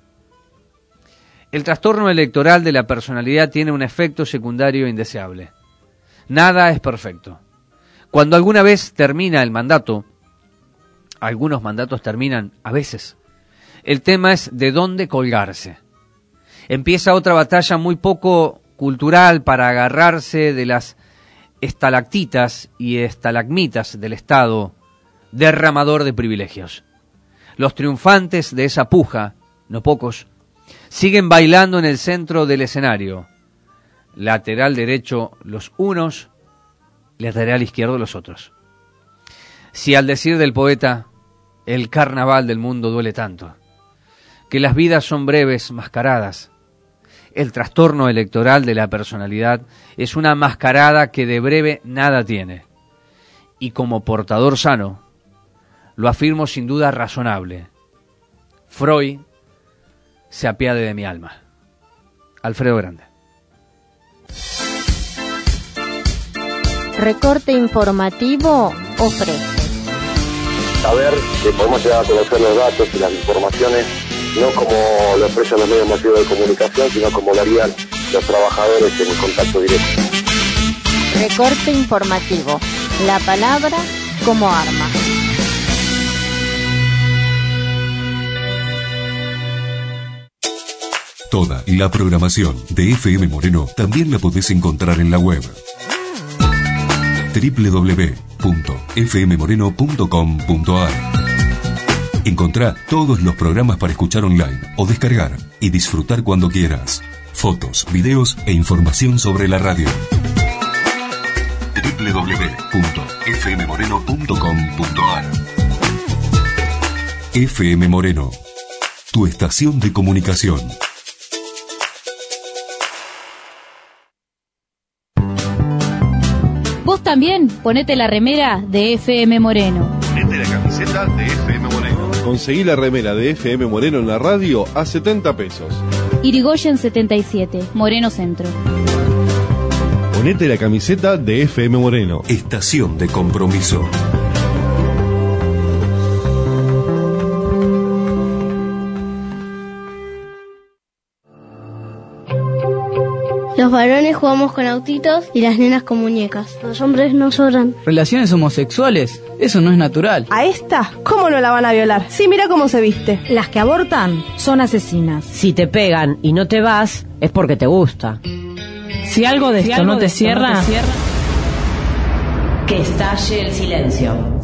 El trastorno electoral de la personalidad tiene un efecto secundario indeseable. Nada es perfecto. Cuando alguna vez termina el mandato, algunos mandatos terminan a veces, el tema es de dónde colgarse. Empieza otra batalla muy poco cultural para agarrarse de las estalactitas y estalagmitas del Estado, derramador de privilegios. Los triunfantes de esa puja, no pocos, siguen bailando en el centro del escenario. Lateral derecho los unos, lateral izquierdo los otros. Si al decir del poeta, el carnaval del mundo duele tanto, que las vidas son breves mascaradas, el trastorno electoral de la personalidad es una mascarada que de breve nada tiene. Y como portador sano, lo afirmo sin duda razonable. Freud se apiade de mi alma. Alfredo Grande. Recorte informativo ofrece. Saber que podemos llegar a conocer los datos y las informaciones, no como lo expresan los medios masivos de comunicación, sino como lo harían los trabajadores en contacto directo. Recorte informativo. La palabra como arma. Toda la programación de F M Moreno también la podés encontrar en la web doble u doble u doble u punto f m moreno punto com punto a r. Encontrá todos los programas para escuchar online o descargar y disfrutar cuando quieras. Fotos, videos e información sobre la radio. doble u doble u doble u punto f m moreno punto com punto a r. F M Moreno, tu estación de comunicación. Vos también ponete la remera de F M Moreno. Ponete la camiseta de F M Moreno. Conseguí la remera de F M Moreno en la radio a setenta pesos. Irigoyen setenta y siete, Moreno Centro. Ponete la camiseta de F M Moreno. Estación de compromiso. Los varones jugamos con autitos y las nenas con muñecas. Los hombres no lloran. Relaciones homosexuales, eso no es natural. ¿A esta? ¿Cómo no la van a violar? Sí, mira cómo se viste. Las que abortan son asesinas. Si te pegan y no te vas, es porque te gusta. Si algo de si esto, algo no, de te esto cierra, no te cierra, que estalle el silencio.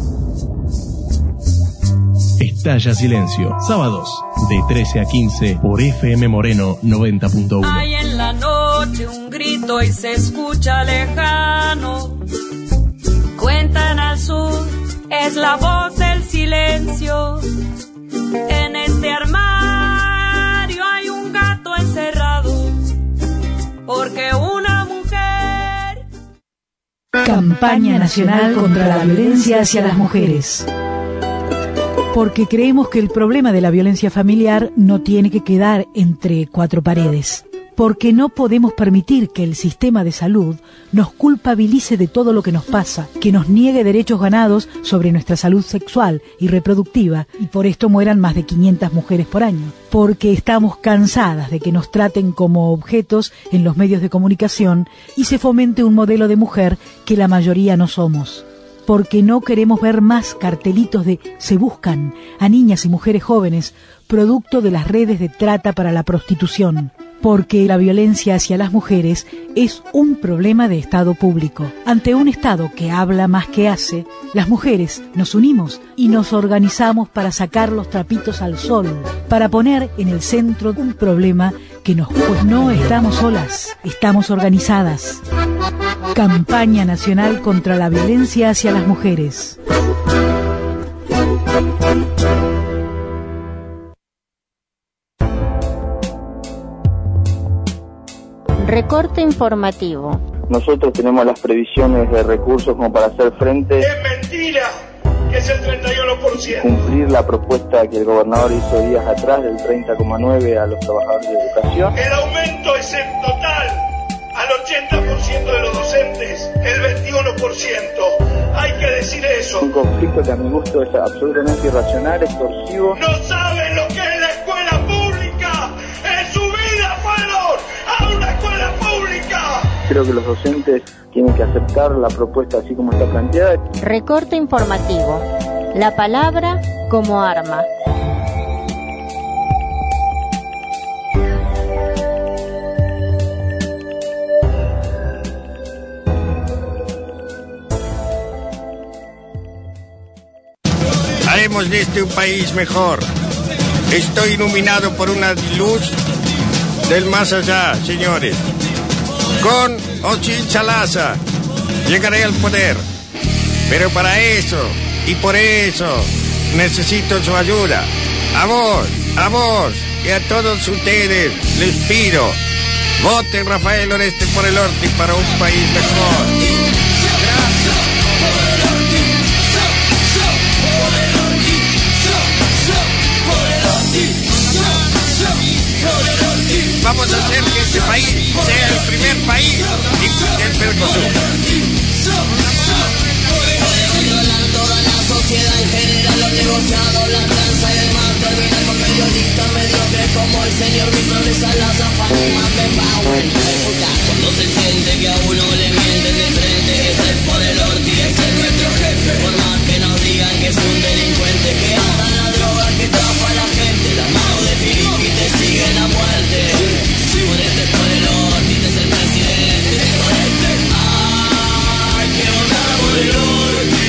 Estalla Silencio, sábados de trece a quince por F M Moreno noventa punto uno. Hay en la noche un grito y se escucha lejano. Cuentan al sur, es la voz del silencio. En este armario hay un gato encerrado, porque una mujer... Campaña Nacional contra la Violencia hacia las Mujeres. Porque creemos que el problema de la violencia familiar no tiene que quedar entre cuatro paredes. Porque no podemos permitir que el sistema de salud nos culpabilice de todo lo que nos pasa, que nos niegue derechos ganados sobre nuestra salud sexual y reproductiva, y por esto mueran más de quinientas mujeres por año. Porque estamos cansadas de que nos traten como objetos en los medios de comunicación y se fomente un modelo de mujer que la mayoría no somos. porque no queremos ver más cartelitos de se buscan a niñas y mujeres jóvenes producto de las redes de trata para la prostitución, porque la violencia hacia las mujeres es un problema de Estado público. Ante un Estado que habla más que hace, las mujeres nos unimos y nos organizamos para sacar los trapitos al sol, para poner en el centro un problema que nos... Pues no estamos solas, estamos organizadas. Campaña Nacional contra la Violencia hacia las Mujeres. Recorte informativo. Nosotros tenemos las previsiones de recursos como para hacer frente. ¡Es mentira! Que es el treinta y uno por ciento. Cumplir la propuesta que el gobernador hizo días atrás del treinta coma nueve a los trabajadores de educación. El aumento es en total al ochenta por ciento de los docentes, el veintiuno por ciento. Hay que decir eso. Un conflicto que a mi gusto es absolutamente irracional, extorsivo. No saben lo que es la escuela pública. En su vida fueron a una escuela pública. Creo que los docentes tienen que aceptar la propuesta así como está planteada. Recorte informativo. La palabra como arma. Haremos de este un país mejor. Estoy iluminado por una luz del más allá, señores. Con o sin Chalaza llegaré al poder. Pero para eso y por eso necesito su ayuda. A vos, a vos y a todos ustedes les pido, voten Rafael Oreste por el Orti para un país mejor. Vamos a hacer que este país sea el primer país del Mercosur. Toda la sociedad en general, los negociados, la tranza y demás, terminan con periodistas mediocres como el señor Víctor Salazar, Fanny Bauer. Cuando se siente que a uno le mienten de frente, es el poder Orti, es el nuestro jefe. Por más que nos digan que es un delincuente, que anda la droga, que tapa a la gente, la mano de Filipe te siguen a muerte. Por este poder Orti, es el presidente, por este. Hay que votar por el Orti.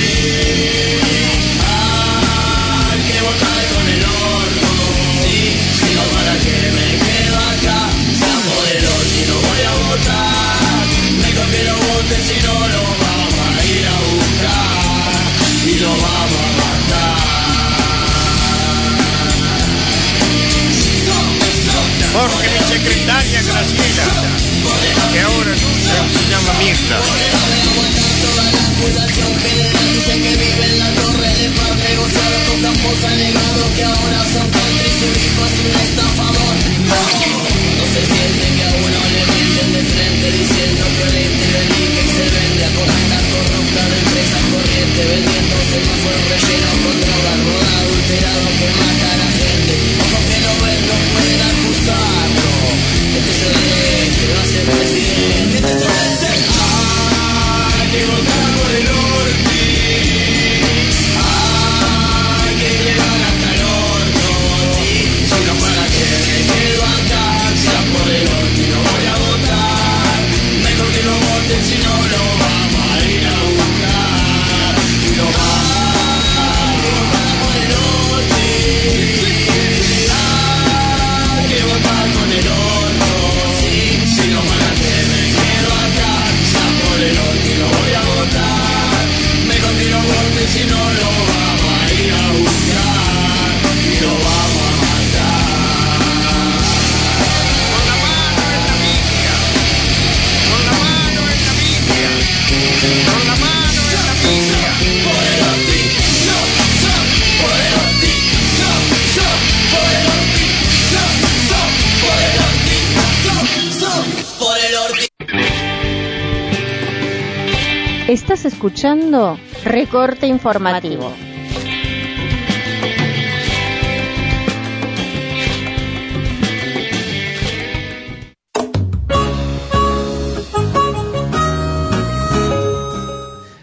Hay que votar con el orto. Sí, si no, para que me quedo acá. Sea por el Orti, no voy a votar. Mejor que lo voten, si no lo vamos a ir a buscar y lo vamos a matar. Porque mi secretaria Graciela, que ahora se, se llama Mirta, toda la acusación general dice que vive en la torre de par negociado con campos anegados que ahora son contra y su hijo es un estafador. No, no se siente que a uno le mienten de frente diciendo violento y delinque y se vende a comenda corrupta de empresas corrientes vendiendo semáforos rellenos con drogas rodadas adulterado que mata a la gente. Ojo que no ven, no pueden acusarlo. Este es el rey que va a ser presidente. Este es el rey. Hay que votar por el Orti. Hay que llegar hasta el orto. Sí, si no, para que me quedo acá. Sea por el Orti, no voy a votar. Mejor que no voten, si no lo vamos a ir a buscar y lo vamos a votar por el Orti. Hay que votar con el orto. Sí, si no, para que me quedo acá. Sea por el Orti, no voy a votar. Mejor que no voten, si no lo vamos a ir a buscar y lo vamos a matar. con la mano en la Biblia, con la mano en la Biblia, con la mano en la Biblia. Por el Orti, yo, yo, por el Orti, yo, yo, por el Orti, yo, yo, por el Orti, yo, yo, por el Orti. Estás escuchando Recorte Informativo.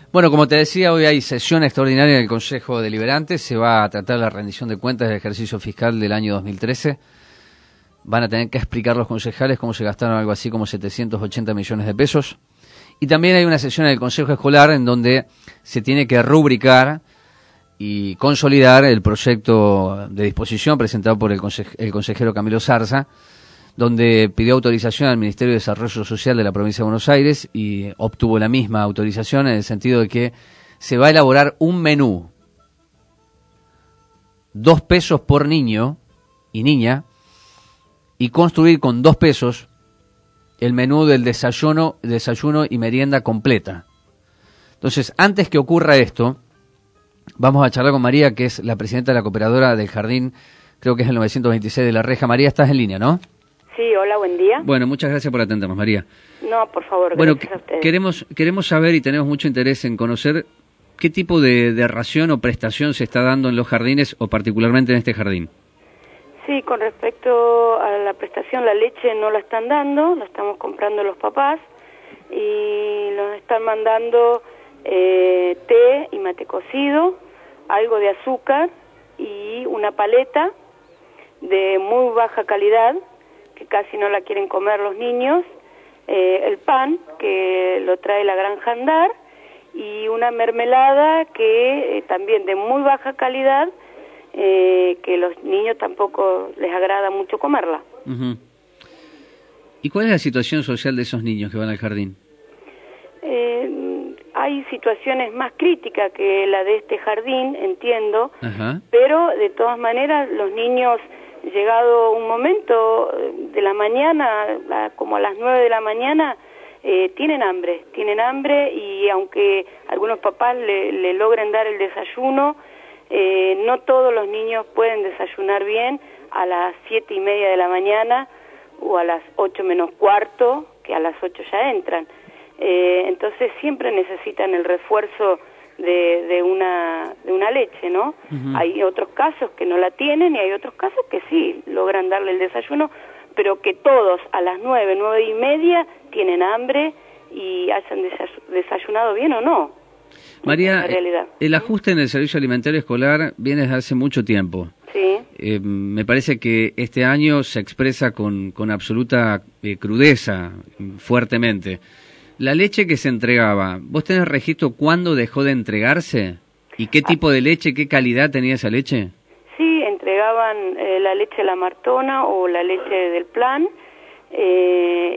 Bueno, como te decía, hoy hay sesión extraordinaria en el Consejo Deliberante. Se va a tratar la rendición de cuentas del ejercicio fiscal del año dos mil trece. Van a tener que explicar los concejales cómo se gastaron algo así como setecientos ochenta millones de pesos. Y también hay una sesión en el Consejo Escolar en donde se tiene que rubricar y consolidar el proyecto de disposición presentado por el, conse- el consejero Camilo Zarza, donde pidió autorización al Ministerio de Desarrollo Social de la Provincia de Buenos Aires y obtuvo la misma autorización en el sentido de que se va a elaborar un menú, dos pesos por niño y niña, y construir con dos pesos el menú del desayuno, desayuno y merienda completa. Entonces, antes que ocurra esto, vamos a charlar con María, que es la presidenta de la cooperadora del jardín, creo que es el novecientos veintiséis de La Reja. María, estás en línea, ¿no? Sí, hola, buen día. Bueno, muchas gracias por atendernos, María. No, por favor, bueno, gracias a ustedes. Queremos, queremos saber y tenemos mucho interés en conocer qué tipo de, de ración o prestación se está dando en los jardines o particularmente en este jardín. Sí, con respecto a la prestación, la leche no la están dando, la estamos comprando los papás y nos están mandando eh, té y mate cocido, algo de azúcar y una paleta de muy baja calidad, que casi no la quieren comer los niños, eh, el pan, que lo trae la Granja Andar, y una mermelada que eh, también de muy baja calidad, eh, que los niños tampoco les agrada mucho comerla. Uh-huh. ¿Y cuál es la situación social de esos niños que van al jardín? Eh, hay situaciones más críticas que la de este jardín, entiendo, Ajá. pero de todas maneras los niños, llegado un momento de la mañana, a, como a las nueve de la mañana, eh, tienen hambre, tienen hambre y aunque algunos papás le, le logren dar el desayuno, eh, no todos los niños pueden desayunar bien a las siete y media de la mañana o a las ocho menos cuarto, que a las ocho ya entran. Eh, entonces siempre necesitan el refuerzo de, de una de una leche, ¿no? Uh-huh. Hay otros casos que no la tienen y hay otros casos que sí logran darle el desayuno, pero que todos a las nueve, nueve y media tienen hambre y hayan desayunado bien o no. María, el ajuste en el servicio alimentario escolar viene desde hace mucho tiempo. Sí. Eh, me parece que este año se expresa con, con absoluta eh, crudeza, fuertemente. La leche que se entregaba, ¿vos tenés registro cuándo dejó de entregarse? ¿Y qué tipo de leche, qué calidad tenía esa leche? Sí, entregaban eh, la leche La Martona o la leche del Plan, eh,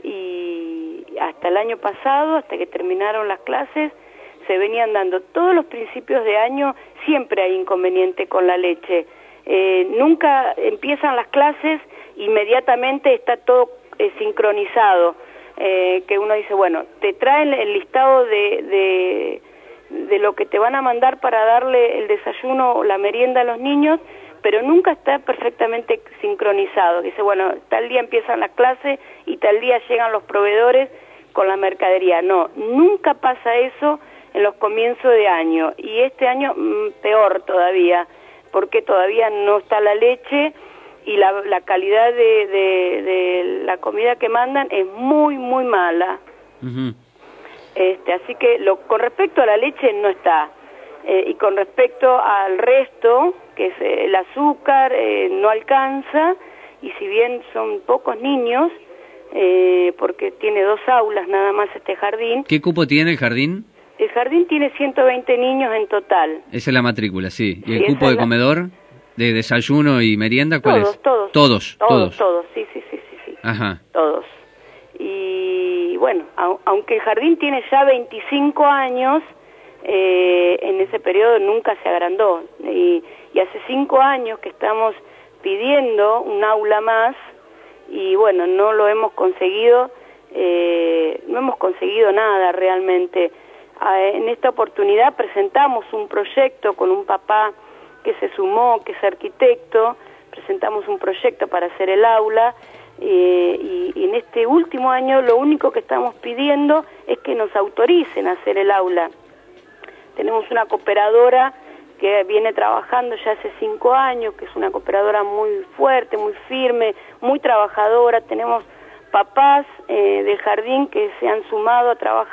y hasta el año pasado, hasta que terminaron las clases, se venían dando. Todos los principios de año siempre hay inconveniente con la leche. Eh, nunca empiezan las clases, inmediatamente está todo eh, sincronizado. Eh, que uno dice, bueno, te traen el listado de, de, de lo que te van a mandar para darle el desayuno o la merienda a los niños, pero nunca está perfectamente sincronizado. Dice, bueno, tal día empiezan las clases y tal día llegan los proveedores con la mercadería. No, nunca pasa eso en los comienzos de año, y este año mmm, peor todavía, porque todavía no está la leche y la, la calidad de, de, de la comida que mandan es muy, muy mala. Uh-huh. Este, así que lo, con respecto a la leche no está. Eh, y con respecto al resto, que es eh, el azúcar, eh, no alcanza, y si bien son pocos niños, eh, porque tiene dos aulas nada más este jardín. ¿Qué cupo tiene el jardín? El jardín tiene ciento veinte niños en total. Esa es la matrícula, sí. ¿Y sí, el cupo de la... comedor, de desayuno y merienda, cuál todos, es? Todos, todos. Todos, todos. Todos, sí, sí, sí, sí, sí. Ajá. Todos. Y bueno, a, aunque el jardín tiene ya veinticinco años, eh, en ese periodo nunca se agrandó. Y, y hace cinco años que estamos pidiendo un aula más y bueno, no lo hemos conseguido, eh, no hemos conseguido nada realmente. En esta oportunidad presentamos un proyecto con un papá que se sumó, que es arquitecto, presentamos un proyecto para hacer el aula, eh, y, y en este último año lo único que estamos pidiendo es que nos autoricen a hacer el aula. Tenemos una cooperadora que viene trabajando ya hace cinco años, que es una cooperadora muy fuerte, muy firme, muy trabajadora. Tenemos papás eh, del jardín que se han sumado a trabajar,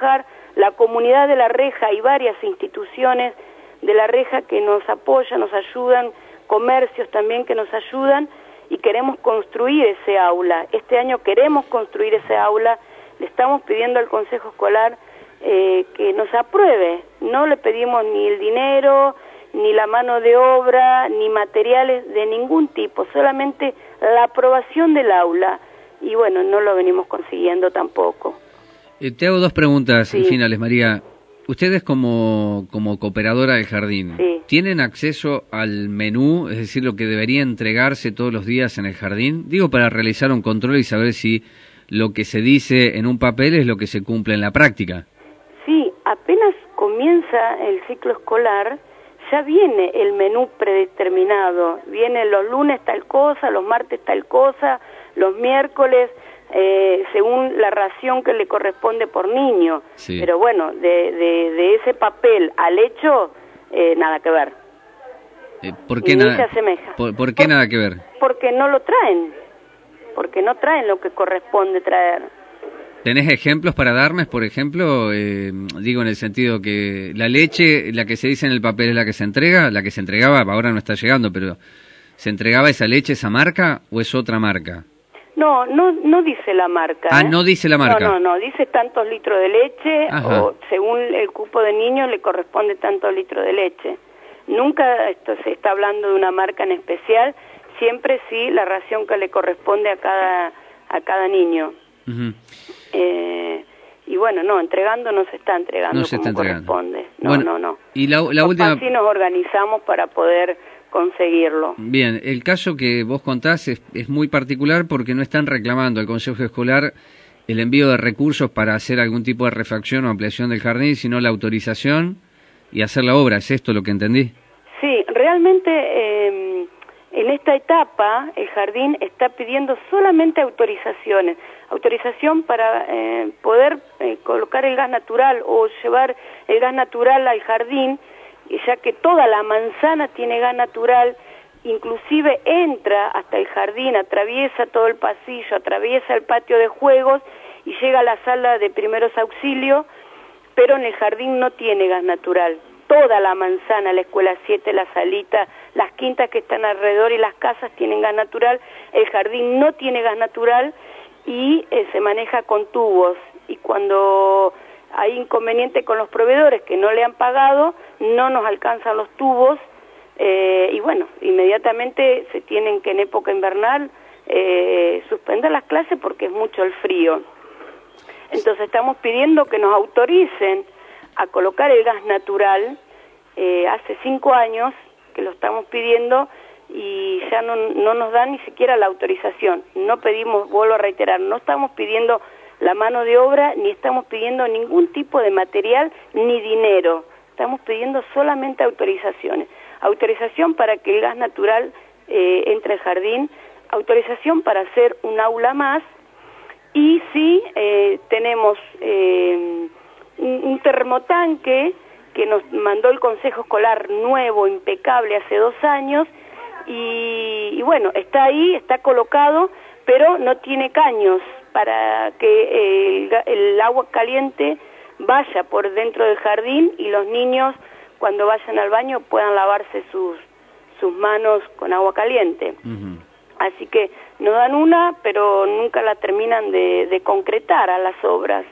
la comunidad de La Reja y varias instituciones de La Reja que nos apoyan, nos ayudan, comercios también que nos ayudan, y queremos construir ese aula. Este año queremos construir ese aula, le estamos pidiendo al Consejo Escolar eh, que nos apruebe. No le pedimos ni el dinero, ni la mano de obra, ni materiales de ningún tipo, solamente la aprobación del aula. Y bueno, no lo venimos consiguiendo tampoco. Eh, te hago dos preguntas Sí. finales, María. Ustedes como, como cooperadora del jardín, Sí. ¿tienen acceso al menú, es decir, lo que debería entregarse todos los días en el jardín? Digo, para realizar un control y saber si lo que se dice en un papel es lo que se cumple en la práctica. Sí, apenas comienza el ciclo escolar, ya viene el menú predeterminado. Viene los lunes tal cosa, los martes tal cosa, los miércoles, eh, según la ración que le corresponde por niño. Sí. Pero bueno, de, de, de ese papel al hecho, eh, nada que ver. Eh, ¿Por qué, Ni se nada, asemeja. por, por qué nada que ver? Porque no lo traen, porque no traen lo que corresponde traer. ¿Tenés ejemplos para darme, por ejemplo? Eh, digo, en el sentido que la leche, la que se dice en el papel es la que se entrega, la que se entregaba, ahora no está llegando, pero ¿se entregaba esa leche, esa marca, o es otra marca? No, no, no dice la marca. Ah, ¿eh? no dice la marca. No, no, no, dice tantos litros de leche, Ajá. o según el cupo de niños le corresponde tantos litros de leche. Nunca esto se está hablando de una marca en especial, siempre sí la ración que le corresponde a cada, a cada niño. Uh-huh. Eh, y bueno, no, entregando no se está entregando No se como está entregando. corresponde. No, Bueno, no, no. Y la, la Los última... papás sí nos organizamos para poder conseguirlo. Bien, el caso que vos contás es, es muy particular porque no están reclamando al Consejo Escolar el envío de recursos para hacer algún tipo de refacción o ampliación del jardín, sino la autorización y hacer la obra. ¿Es esto lo que entendí? Sí, realmente eh, en esta etapa el jardín está pidiendo solamente autorizaciones. Autorización para eh, poder eh, colocar el gas natural o llevar el gas natural al jardín, ya que toda la manzana tiene gas natural, inclusive entra hasta el jardín, atraviesa todo el pasillo, atraviesa el patio de juegos y llega a la sala de primeros auxilios, pero en el jardín no tiene gas natural. Toda la manzana, la escuela siete, la salita, las quintas que están alrededor y las casas tienen gas natural, el jardín no tiene gas natural y eh, se maneja con tubos, y cuando hay inconveniente con los proveedores que no le han pagado, no nos alcanzan los tubos, eh, y bueno, inmediatamente se tienen que en época invernal eh, suspender las clases porque es mucho el frío. Entonces estamos pidiendo que nos autoricen a colocar el gas natural. Eh, hace cinco años que lo estamos pidiendo y ya no, no nos dan ni siquiera la autorización. No pedimos, vuelvo a reiterar, no estamos pidiendo la mano de obra, ni estamos pidiendo ningún tipo de material ni dinero. Estamos pidiendo solamente autorizaciones. Autorización para que el gas natural eh, entre al jardín, autorización para hacer un aula más, y sí eh, tenemos eh, un, un termotanque que nos mandó el Consejo Escolar nuevo, impecable, hace dos años, y, y bueno, está ahí, está colocado, pero no tiene caños para que el, el agua caliente vaya por dentro del jardín y los niños cuando vayan al baño puedan lavarse sus, sus manos con agua caliente. Uh-huh. Así que nos dan una, pero nunca la terminan de, de concretar a las obras.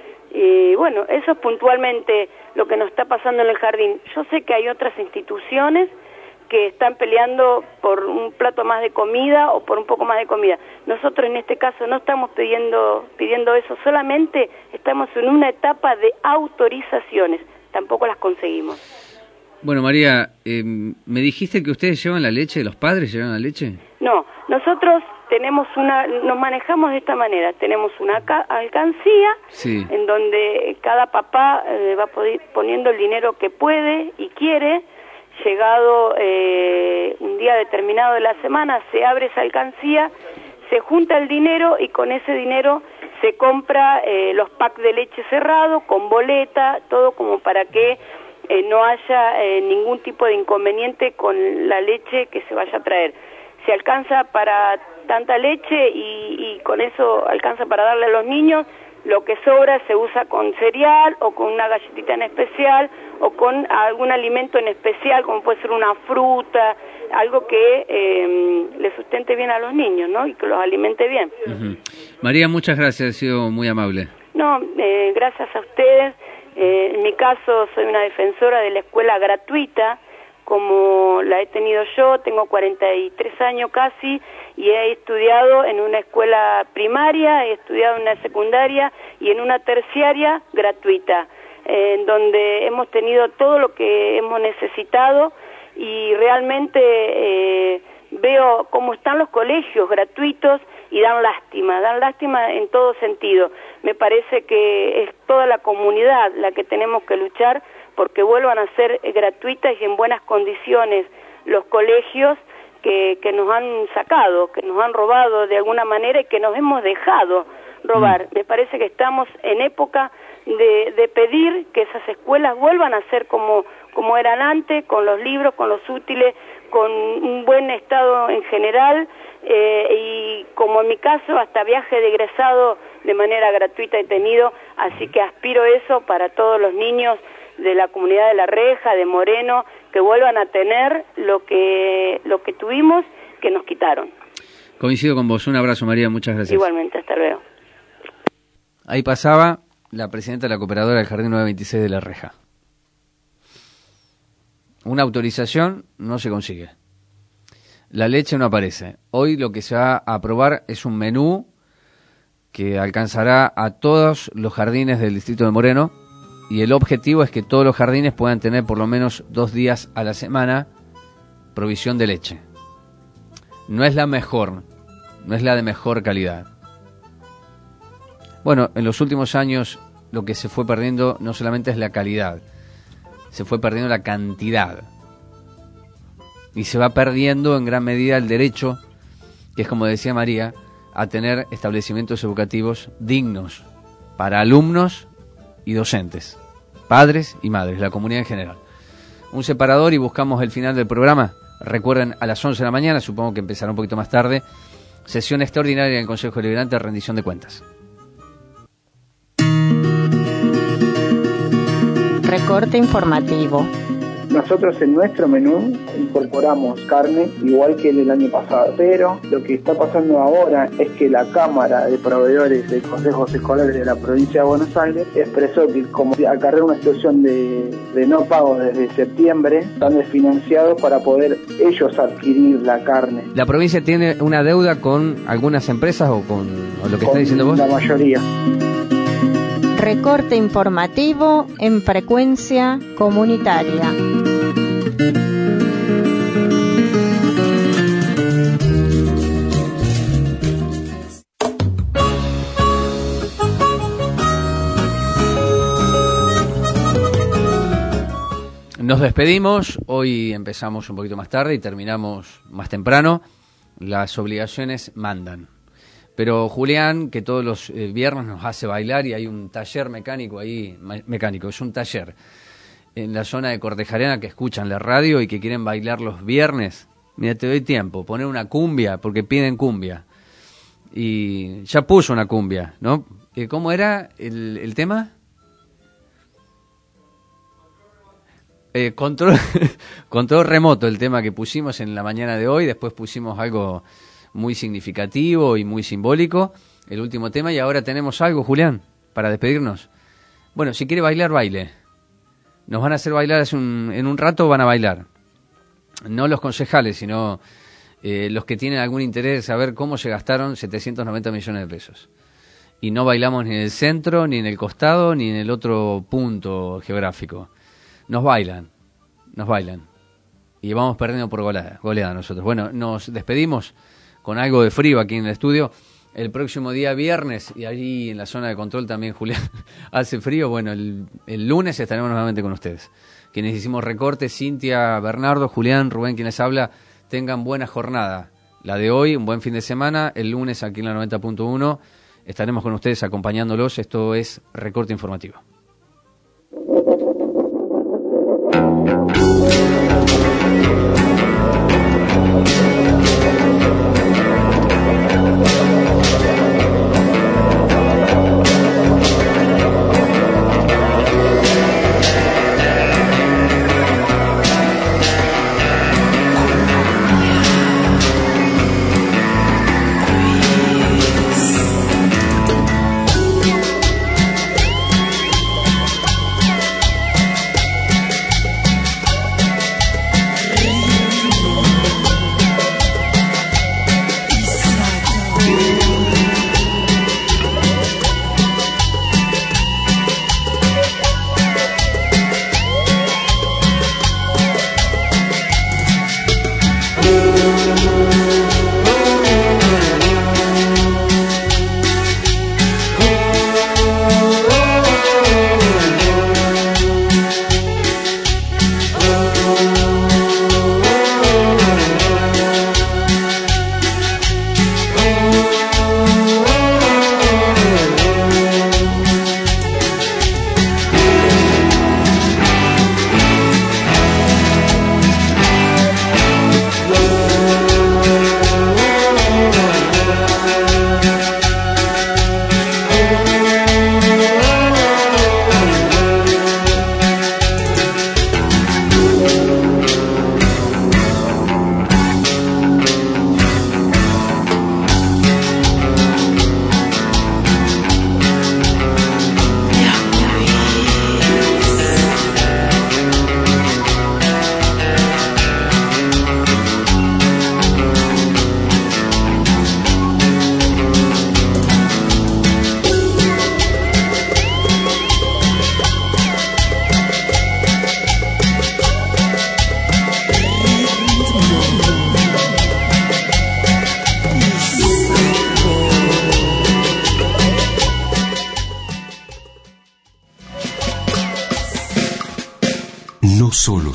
Y bueno, eso es puntualmente lo que nos está pasando en el jardín. Yo sé que hay otras instituciones que están peleando por un plato más de comida o por un poco más de comida. Nosotros en este caso no estamos pidiendo pidiendo eso, solamente estamos en una etapa de autorizaciones, tampoco las conseguimos. Bueno, María, eh, ¿me dijiste que ustedes llevan la leche, los padres llevan la leche? No, nosotros tenemos una, nos manejamos de esta manera, tenemos una alcancía sí. en donde cada papá eh, va poniendo el dinero que puede y quiere. Llegado eh, un día determinado de la semana, se abre esa alcancía, se junta el dinero y con ese dinero se compra eh, los packs de leche cerrado, con boleta, todo como para que eh, no haya eh, ningún tipo de inconveniente con la leche que se vaya a traer. Se alcanza para tanta leche y, y con eso alcanza para darle a los niños, lo que sobra se usa con cereal o con una galletita en especial o con algún alimento en especial, como puede ser una fruta, algo que eh, le sustente bien a los niños, ¿no? Y que los alimente bien. Uh-huh. María, muchas gracias, ha sido muy amable. No, eh, gracias a ustedes. Eh, en mi caso soy una defensora de la escuela gratuita, como la he tenido yo, tengo cuarenta y tres años casi, y he estudiado en una escuela primaria, he estudiado en una secundaria y en una terciaria gratuita, eh, en donde hemos tenido todo lo que hemos necesitado, y realmente eh, veo cómo están los colegios gratuitos y dan lástima, dan lástima en todo sentido. Me parece que es toda la comunidad la que tenemos que luchar porque vuelvan a ser gratuitas y en buenas condiciones los colegios que, que nos han sacado, que nos han robado de alguna manera y que nos hemos dejado robar. Mm. Me parece que estamos en época de, de pedir que esas escuelas vuelvan a ser como, como eran antes, con los libros, con los útiles, con un buen estado en general, eh, y como en mi caso hasta viaje de egresado de manera gratuita he tenido, así que aspiro eso para todos los niños de la comunidad de La Reja, de Moreno, que vuelvan a tener lo que lo que tuvimos, que nos quitaron. Coincido con vos. Un abrazo, María, muchas gracias. Igualmente, hasta luego. Ahí pasaba la presidenta de la cooperadora del Jardín nueve veintiséis de La Reja. Una autorización no se consigue. La leche no aparece. Hoy lo que se va a aprobar es un menú que alcanzará a todos los jardines del distrito de Moreno, y el objetivo es que todos los jardines puedan tener por lo menos dos días a la semana provisión de leche. No es la mejor, no es la de mejor calidad. Bueno, en los últimos años lo que se fue perdiendo no solamente es la calidad, se fue perdiendo la cantidad. Y se va perdiendo en gran medida el derecho, que es como decía María, a tener establecimientos educativos dignos para alumnos y docentes, padres y madres, la comunidad en general. Un separador y buscamos el final del programa. Recuerden, a las once de la mañana, supongo que empezará un poquito más tarde, sesión extraordinaria del Consejo Deliberante de rendición de cuentas. Recorte informativo. Nosotros en nuestro menú incorporamos carne igual que el año pasado, pero lo que está pasando ahora es que la Cámara de Proveedores de Consejos Escolares de la provincia de Buenos Aires expresó que como acarrea una situación de, de no pago desde septiembre, están desfinanciados para poder ellos adquirir la carne. ¿La provincia tiene una deuda con algunas empresas o con o lo que con está diciendo vos? La mayoría. Recorte informativo en frecuencia comunitaria. Nos despedimos, hoy empezamos un poquito más tarde y terminamos más temprano. Las obligaciones mandan. Pero Julián, que todos los eh, viernes nos hace bailar, y hay un taller mecánico ahí, mecánico, es un taller en la zona de Cortejarena que escuchan la radio y que quieren bailar los viernes. Mira, te doy tiempo, poner una cumbia, porque piden cumbia. Y ya puso una cumbia, ¿no? Eh, ¿Cómo era el, el tema? Eh, control, control remoto, el tema que pusimos en la mañana de hoy. Después pusimos algo muy significativo y muy simbólico, el último tema, y ahora tenemos algo, Julián, para despedirnos. Bueno, si quiere bailar, baile. Nos van a hacer bailar hace un, en un rato, van a bailar. No los concejales, sino eh, los que tienen algún interés de saber cómo se gastaron setecientos noventa millones de pesos. Y no bailamos ni en el centro, ni en el costado, ni en el otro punto geográfico. Nos bailan, nos bailan. Y vamos perdiendo por goleada, goleada nosotros. Bueno, nos despedimos con algo de frío aquí en el estudio. El próximo día viernes, y allí en la zona de control también, Julián, hace frío. Bueno, el, el lunes estaremos nuevamente con ustedes. Quienes hicimos recortes, Cintia, Bernardo, Julián, Rubén, quienes habla, tengan buena jornada. La de hoy, un buen fin de semana. El lunes aquí en la noventa punto uno estaremos con ustedes acompañándolos. Esto es Recorte Informativo.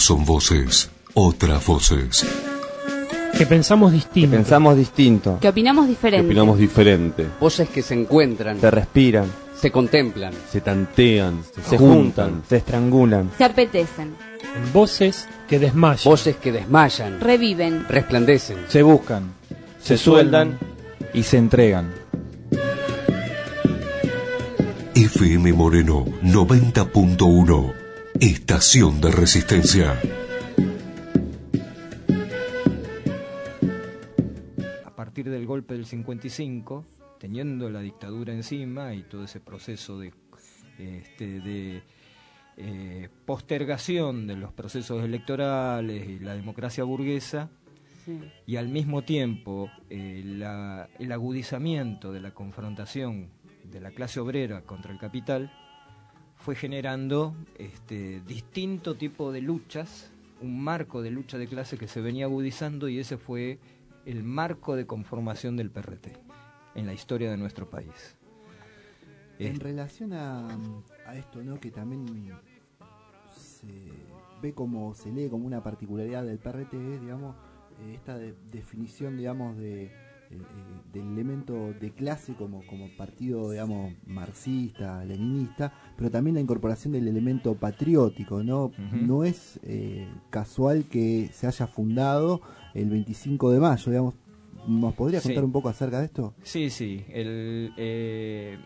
son voces, otras voces. Que pensamos distinto. Que pensamos distinto. Que opinamos diferente. Que opinamos diferente. Voces que se encuentran. Se respiran. Se contemplan. Se tantean. Se, se juntan. juntan. Se estrangulan. Se apetecen. Voces que desmayan. Voces que desmayan. Reviven. Resplandecen. Se buscan. Se, se sueldan. Y se entregan. F M Moreno noventa punto uno. Estación de Resistencia. A partir del golpe del cincuenta y cinco, teniendo la dictadura encima y todo ese proceso de, este, de eh, postergación de los procesos electorales y la democracia burguesa, sí. Y al mismo tiempo eh, la, el agudizamiento de la confrontación de la clase obrera contra el capital, fue generando este, distinto tipo de luchas, un marco de lucha de clase que se venía agudizando, y ese fue el marco de conformación del P R T en la historia de nuestro país. En eh, relación a, a esto, ¿no?, que también se ve como, se lee como una particularidad del P R T, digamos, eh, esta de, definición, digamos, de Eh, eh, del elemento de clase como, como partido, digamos, marxista, leninista, pero también la incorporación del elemento patriótico, ¿no? Uh-huh. No es eh, casual que se haya fundado el veinticinco de mayo, digamos. ¿Nos podría contar sí. un poco acerca de esto? Sí, sí. El, eh,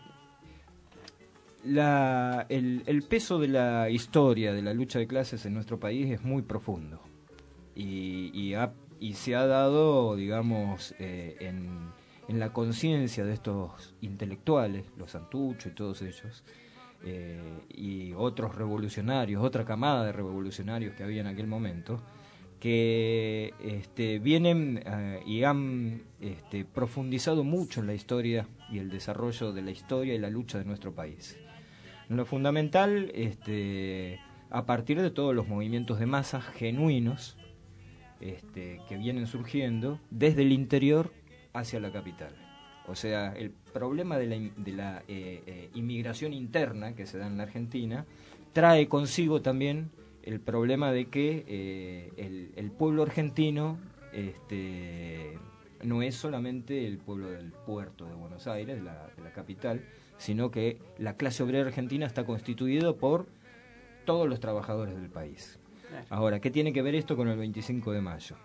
la, el, el peso de la historia de la lucha de clases en nuestro país es muy profundo y, y ha Y se ha dado, digamos, eh, en, en la conciencia de estos intelectuales, los Santucho y todos ellos, eh, y otros revolucionarios, otra camada de revolucionarios que había en aquel momento, que este, vienen eh, y han este, profundizado mucho en la historia y el desarrollo de la historia y la lucha de nuestro país. En lo fundamental, este, a partir de todos los movimientos de masas genuinos, Este, que vienen surgiendo desde el interior hacia la capital. O sea, el problema de la, de la eh, eh, inmigración interna que se da en la Argentina trae consigo también el problema de que eh, el, el pueblo argentino este, no es solamente el pueblo del puerto de Buenos Aires, de la, de la capital, sino que la clase obrera argentina está constituida por todos los trabajadores del país. Ahora, ¿qué tiene que ver esto con el veinticinco de mayo?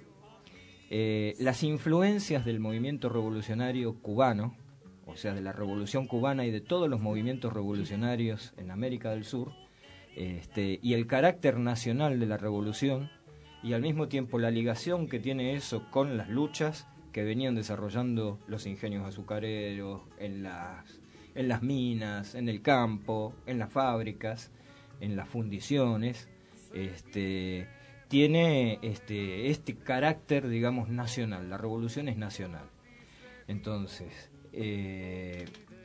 Eh, las influencias del movimiento revolucionario cubano, o sea, de la Revolución Cubana y de todos los movimientos revolucionarios en América del Sur, este, y el carácter nacional de la revolución, y al mismo tiempo la ligación que tiene eso con las luchas que venían desarrollando los ingenios azucareros, en las, en las minas, en el campo, en las fábricas, en las fundiciones, Este, tiene este, este carácter, digamos, nacional. La revolución es nacional. Entonces, eh,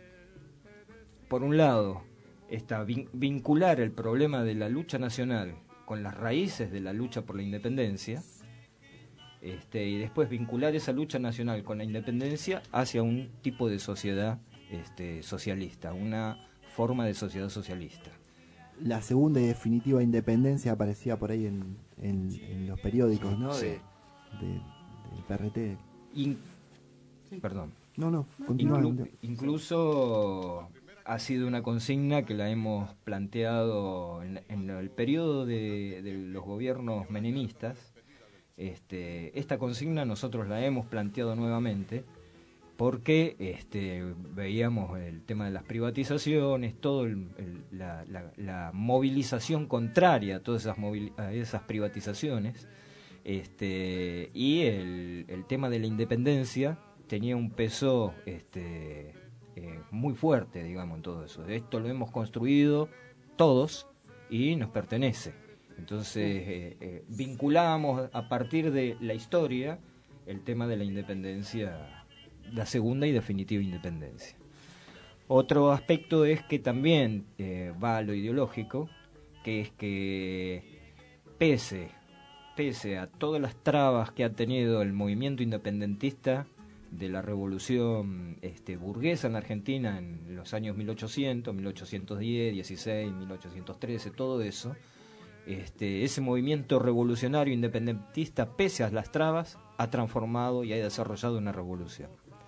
por un lado, está vin- vincular el problema de la lucha nacional con las raíces de la lucha por la independencia, este, y después vincular esa lucha nacional con la independencia hacia un tipo de sociedad este, socialista, una forma de sociedad socialista. La segunda y definitiva independencia aparecía por ahí en, en, en los periódicos, ¿no? Sí. De, de, del P R T. In... Sí. Perdón. No, no, continúa. Inclu- incluso ha sido una consigna que la hemos planteado en, en el periodo de, de los gobiernos menemistas. Este, esta consigna nosotros la hemos planteado nuevamente porque este, veíamos el tema de las privatizaciones, todo el, el, la, la, la movilización contraria a todas esas, movil, a esas privatizaciones, este, y el, el tema de la independencia tenía un peso este, eh, muy fuerte, digamos, en todo eso. Esto lo hemos construido todos y nos pertenece. Entonces eh, eh, vinculamos a partir de la historia el tema de la independencia, la segunda y definitiva independencia. Otro aspecto es que también eh, va a lo ideológico, que es que pese, pese a todas las trabas que ha tenido el movimiento independentista de la revolución este, burguesa en Argentina en los años mil ochocientos, mil ochocientos diez, dieciséis, mil ochocientos trece, todo eso, este, ese movimiento revolucionario independentista, pese a las trabas, ha transformado y ha desarrollado una revolución.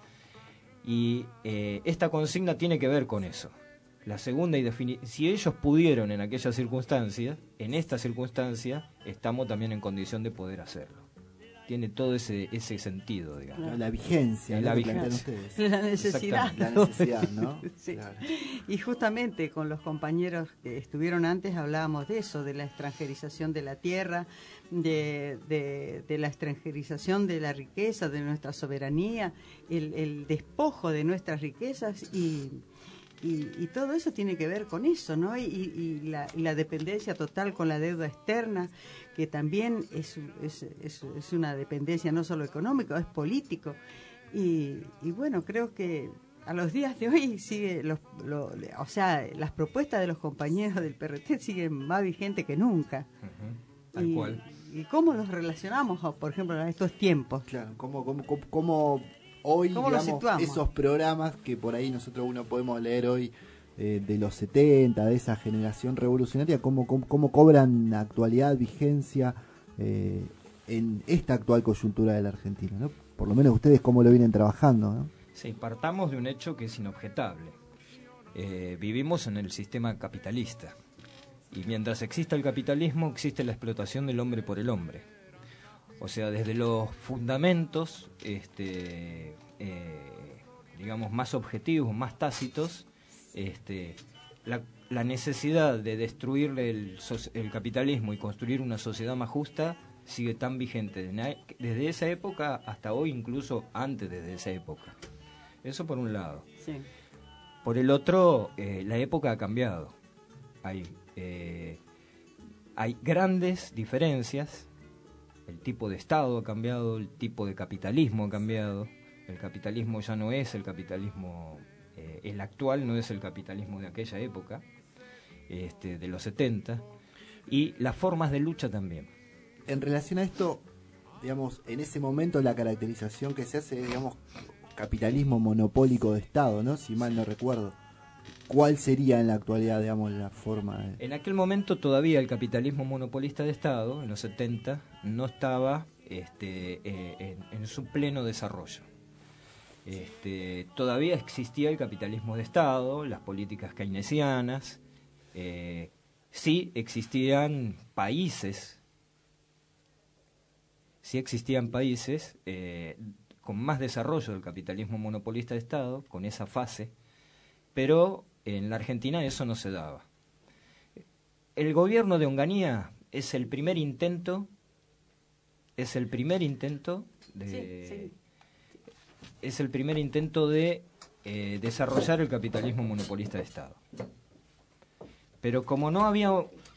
Y eh, esta consigna tiene que ver con eso. La segunda, y defini- si ellos pudieron en aquellas circunstancias, en esta circunstancia, estamos también en condición de poder hacerlo. Tiene todo ese ese sentido, digamos. La vigencia, la ¿no? que vigencia. plantean ustedes. La necesidad. La necesidad, ¿no? Sí. Claro. Y justamente con los compañeros que estuvieron antes hablábamos de eso, de la extranjerización de la tierra, de, de, de la extranjerización de la riqueza, de nuestra soberanía, el, el despojo de nuestras riquezas y... Y, y todo eso tiene que ver con eso, ¿no? Y, y, la, y la dependencia total con la deuda externa, que también es, es, es, es una dependencia no solo económica, es político. Y, y bueno, creo que a los días de hoy sigue, los, lo, o sea, las propuestas de los compañeros del P R T siguen más vigentes que nunca. Uh-huh. Tal y, cual. ¿Y cómo los relacionamos, por ejemplo, en estos tiempos? Claro, ¿cómo, cómo, cómo, cómo hoy, ¿Cómo lo digamos, situamos? esos programas que por ahí nosotros uno podemos leer hoy eh, de los setenta, de esa generación revolucionaria, cómo, cómo, cómo cobran actualidad, vigencia eh, en esta actual coyuntura de la Argentina, ¿no? Por lo menos ustedes cómo lo vienen trabajando, ¿no? Sí, partamos de un hecho que es inobjetable. Eh, vivimos en el sistema capitalista y mientras exista el capitalismo existe la explotación del hombre por el hombre. O sea, desde los fundamentos, este, eh, digamos, más objetivos, más tácitos, este, la, la necesidad de destruir el, el capitalismo y construir una sociedad más justa sigue tan vigente desde esa época hasta hoy, incluso antes de esa época. Eso por un lado. Sí. Por el otro, eh, la época ha cambiado. Hay, eh, hay grandes diferencias. El tipo de Estado ha cambiado, el tipo de capitalismo ha cambiado. El capitalismo ya no es el capitalismo, eh, el actual no es el capitalismo de aquella época, este, de los setenta, y las formas de lucha también. En relación a esto, digamos, en ese momento la caracterización que se hace, digamos, capitalismo monopólico de Estado, ¿no? Si mal no recuerdo. ¿Cuál sería en la actualidad, digamos, la forma de...? En aquel momento todavía el capitalismo monopolista de Estado, en los setenta, no estaba este, eh, en, en su pleno desarrollo. Este, todavía existía el capitalismo de Estado, las políticas keynesianas, eh, sí existían países, sí existían países eh, con más desarrollo del capitalismo monopolista de Estado, con esa fase, pero en la Argentina eso no se daba. El gobierno de Onganía es el primer intento, es el primer intento de, sí, sí. es el primer intento de eh, desarrollar el capitalismo monopolista de Estado. Pero como no había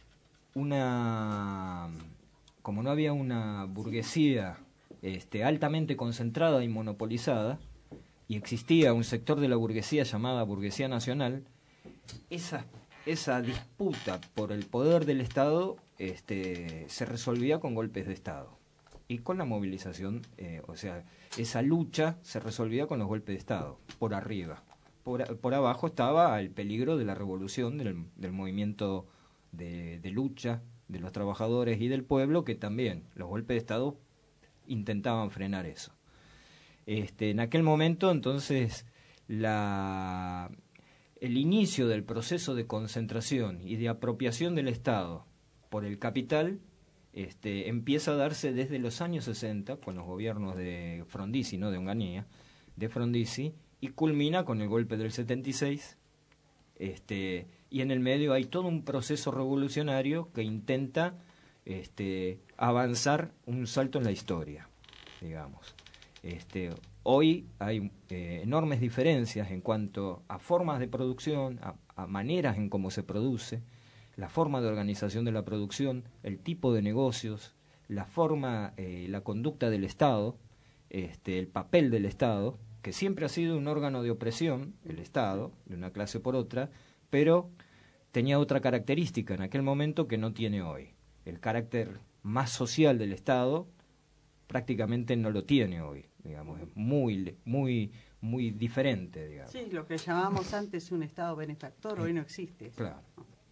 una, como no había una burguesía este, altamente concentrada y monopolizada, y existía un sector de la burguesía llamada burguesía nacional, esa, esa disputa por el poder del Estado este, se resolvía con golpes de Estado y con la movilización, eh, o sea, esa lucha se resolvía con los golpes de Estado, por arriba. Por, por abajo estaba el peligro de la revolución, del, del movimiento de, de lucha de los trabajadores y del pueblo, que también los golpes de Estado intentaban frenar eso. Este, en aquel momento, entonces, la, el inicio del proceso de concentración y de apropiación del Estado por el capital este, empieza a darse desde los años sesenta, con los gobiernos de Frondizi, no de Onganía, de Frondizi, y culmina con el golpe del setenta y seis, este, y en el medio hay todo un proceso revolucionario que intenta este, avanzar un salto en la historia, digamos. Este, hoy hay eh, enormes diferencias en cuanto a formas de producción, a, a maneras en cómo se produce, la forma de organización de la producción, el tipo de negocios, la forma, eh, la conducta del Estado, este, el papel del Estado, que siempre ha sido un órgano de opresión, el Estado, de una clase por otra, pero tenía otra característica en aquel momento que no tiene hoy. El carácter más social del Estado prácticamente no lo tiene hoy, digamos, es muy, muy, muy diferente, digamos. Sí, lo que llamábamos antes un Estado benefactor, hoy no existe. Claro.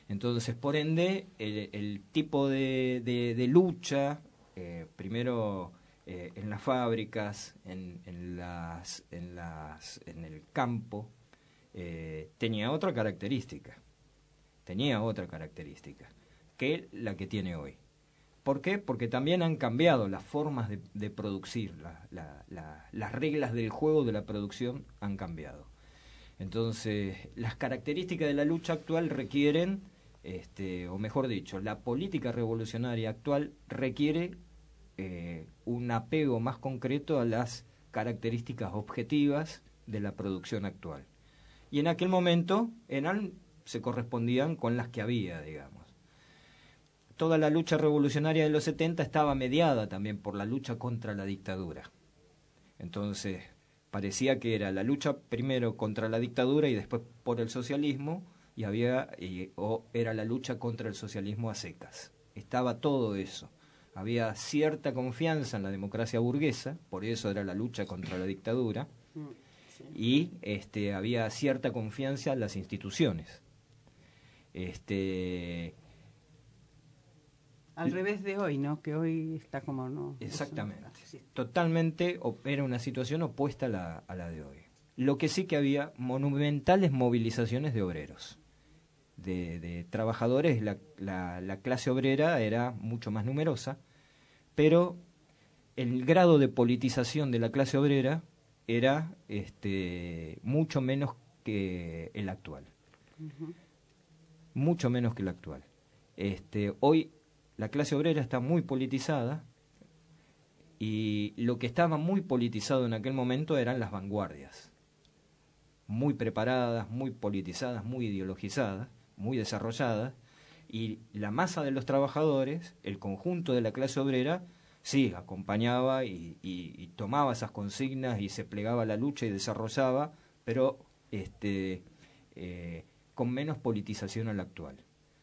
Entonces, por ende, el, el tipo de, de, de lucha, eh, primero eh, en las fábricas, en, en, las, en, las, en el campo, eh, tenía otra característica, tenía otra característica que la que tiene hoy. ¿Por qué? Porque también han cambiado las formas de, de producir, la, la, la, las reglas del juego de la producción han cambiado. Entonces, las características de la lucha actual requieren, este, o mejor dicho, la política revolucionaria actual requiere eh, un apego más concreto a las características objetivas de la producción actual. Y en aquel momento eran, se correspondían con las que había, digamos. Toda la lucha revolucionaria de los setenta estaba mediada también por la lucha contra la dictadura. Entonces, parecía que era la lucha primero contra la dictadura y después por el socialismo, y había y, o era la lucha contra el socialismo a secas. Estaba todo eso. Había cierta confianza en la democracia burguesa, por eso era la lucha contra la dictadura, y este había cierta confianza en las instituciones. Este Al revés de hoy, ¿no? Que hoy está como no. Exactamente. Totalmente era una situación opuesta a la, a la de hoy. Lo que sí que había monumentales movilizaciones de obreros, de, de trabajadores. La, la, la clase obrera era mucho más numerosa, pero el grado de politización de la clase obrera era este, mucho menos que el actual. Uh-huh. Mucho menos que el actual. Este, hoy la clase obrera está muy politizada, y lo que estaba muy politizado en aquel momento eran las vanguardias, muy preparadas, muy politizadas, muy ideologizadas, muy desarrolladas, y la masa de los trabajadores, el conjunto de la clase obrera, sí, acompañaba y, y, y tomaba esas consignas y se plegaba a la lucha y desarrollaba, pero este, eh, con menos politización a la actual.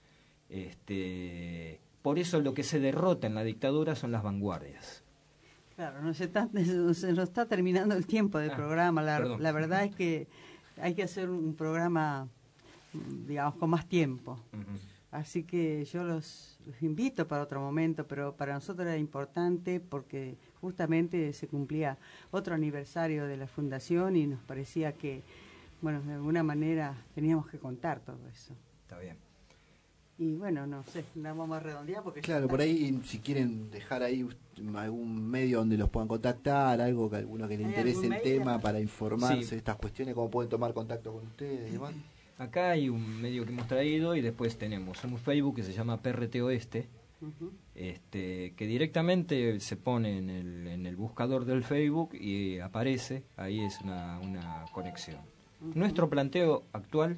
Este... Por eso lo que se derrota en la dictadura son las vanguardias. Claro, no se, está, se nos está terminando el tiempo del ah, programa. La, la verdad es que hay que hacer un programa, digamos, con más tiempo. Uh-huh. Así que yo los, los invito para otro momento, pero para nosotros era importante porque justamente se cumplía otro aniversario de la fundación y nos parecía que, bueno, de alguna manera teníamos que contar todo eso. Está bien. Y bueno, no sé, la vamos a redondear porque... Claro, por ahí, si quieren dejar ahí algún medio donde los puedan contactar, algo que a alguno que le interese el tema para informarse sí. de estas cuestiones, cómo pueden tomar contacto con ustedes y demás. Acá hay un medio que hemos traído y después tenemos un Facebook que se llama P R T Oeste, uh-huh. este, que directamente se pone en el, en el buscador del Facebook y aparece, ahí es una, una conexión. Uh-huh. Nuestro planteo actual...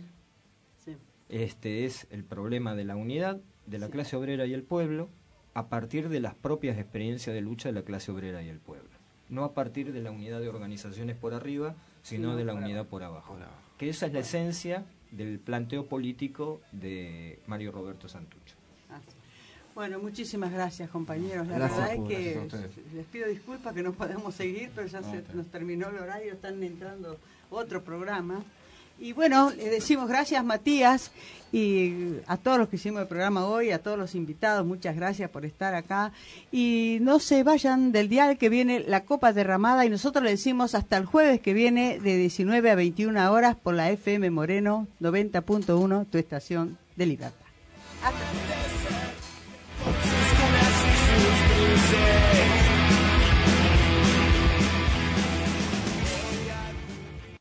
Este es el problema de la unidad de la sí. clase obrera y el pueblo a partir de las propias experiencias de lucha de la clase obrera y el pueblo. No a partir de la unidad de organizaciones por arriba, sino sí, de la por unidad por abajo. por abajo. Que esa es la esencia del planteo político de Mario Roberto Santucho. Ah, sí. Bueno, muchísimas gracias, compañeros. La gracias verdad es que les pido disculpas que no podemos seguir, pero ya no, se nos terminó el horario, están entrando otro programa. Y bueno, le decimos gracias, Matías, y a todos los que hicimos el programa hoy, a todos los invitados, muchas gracias por estar acá. Y no se vayan del dial, que viene la Copa Derramada, y nosotros le decimos hasta el jueves que viene de diecinueve a veintiuna horas por la F M Moreno noventa punto uno, tu estación de libertad. Hasta luego.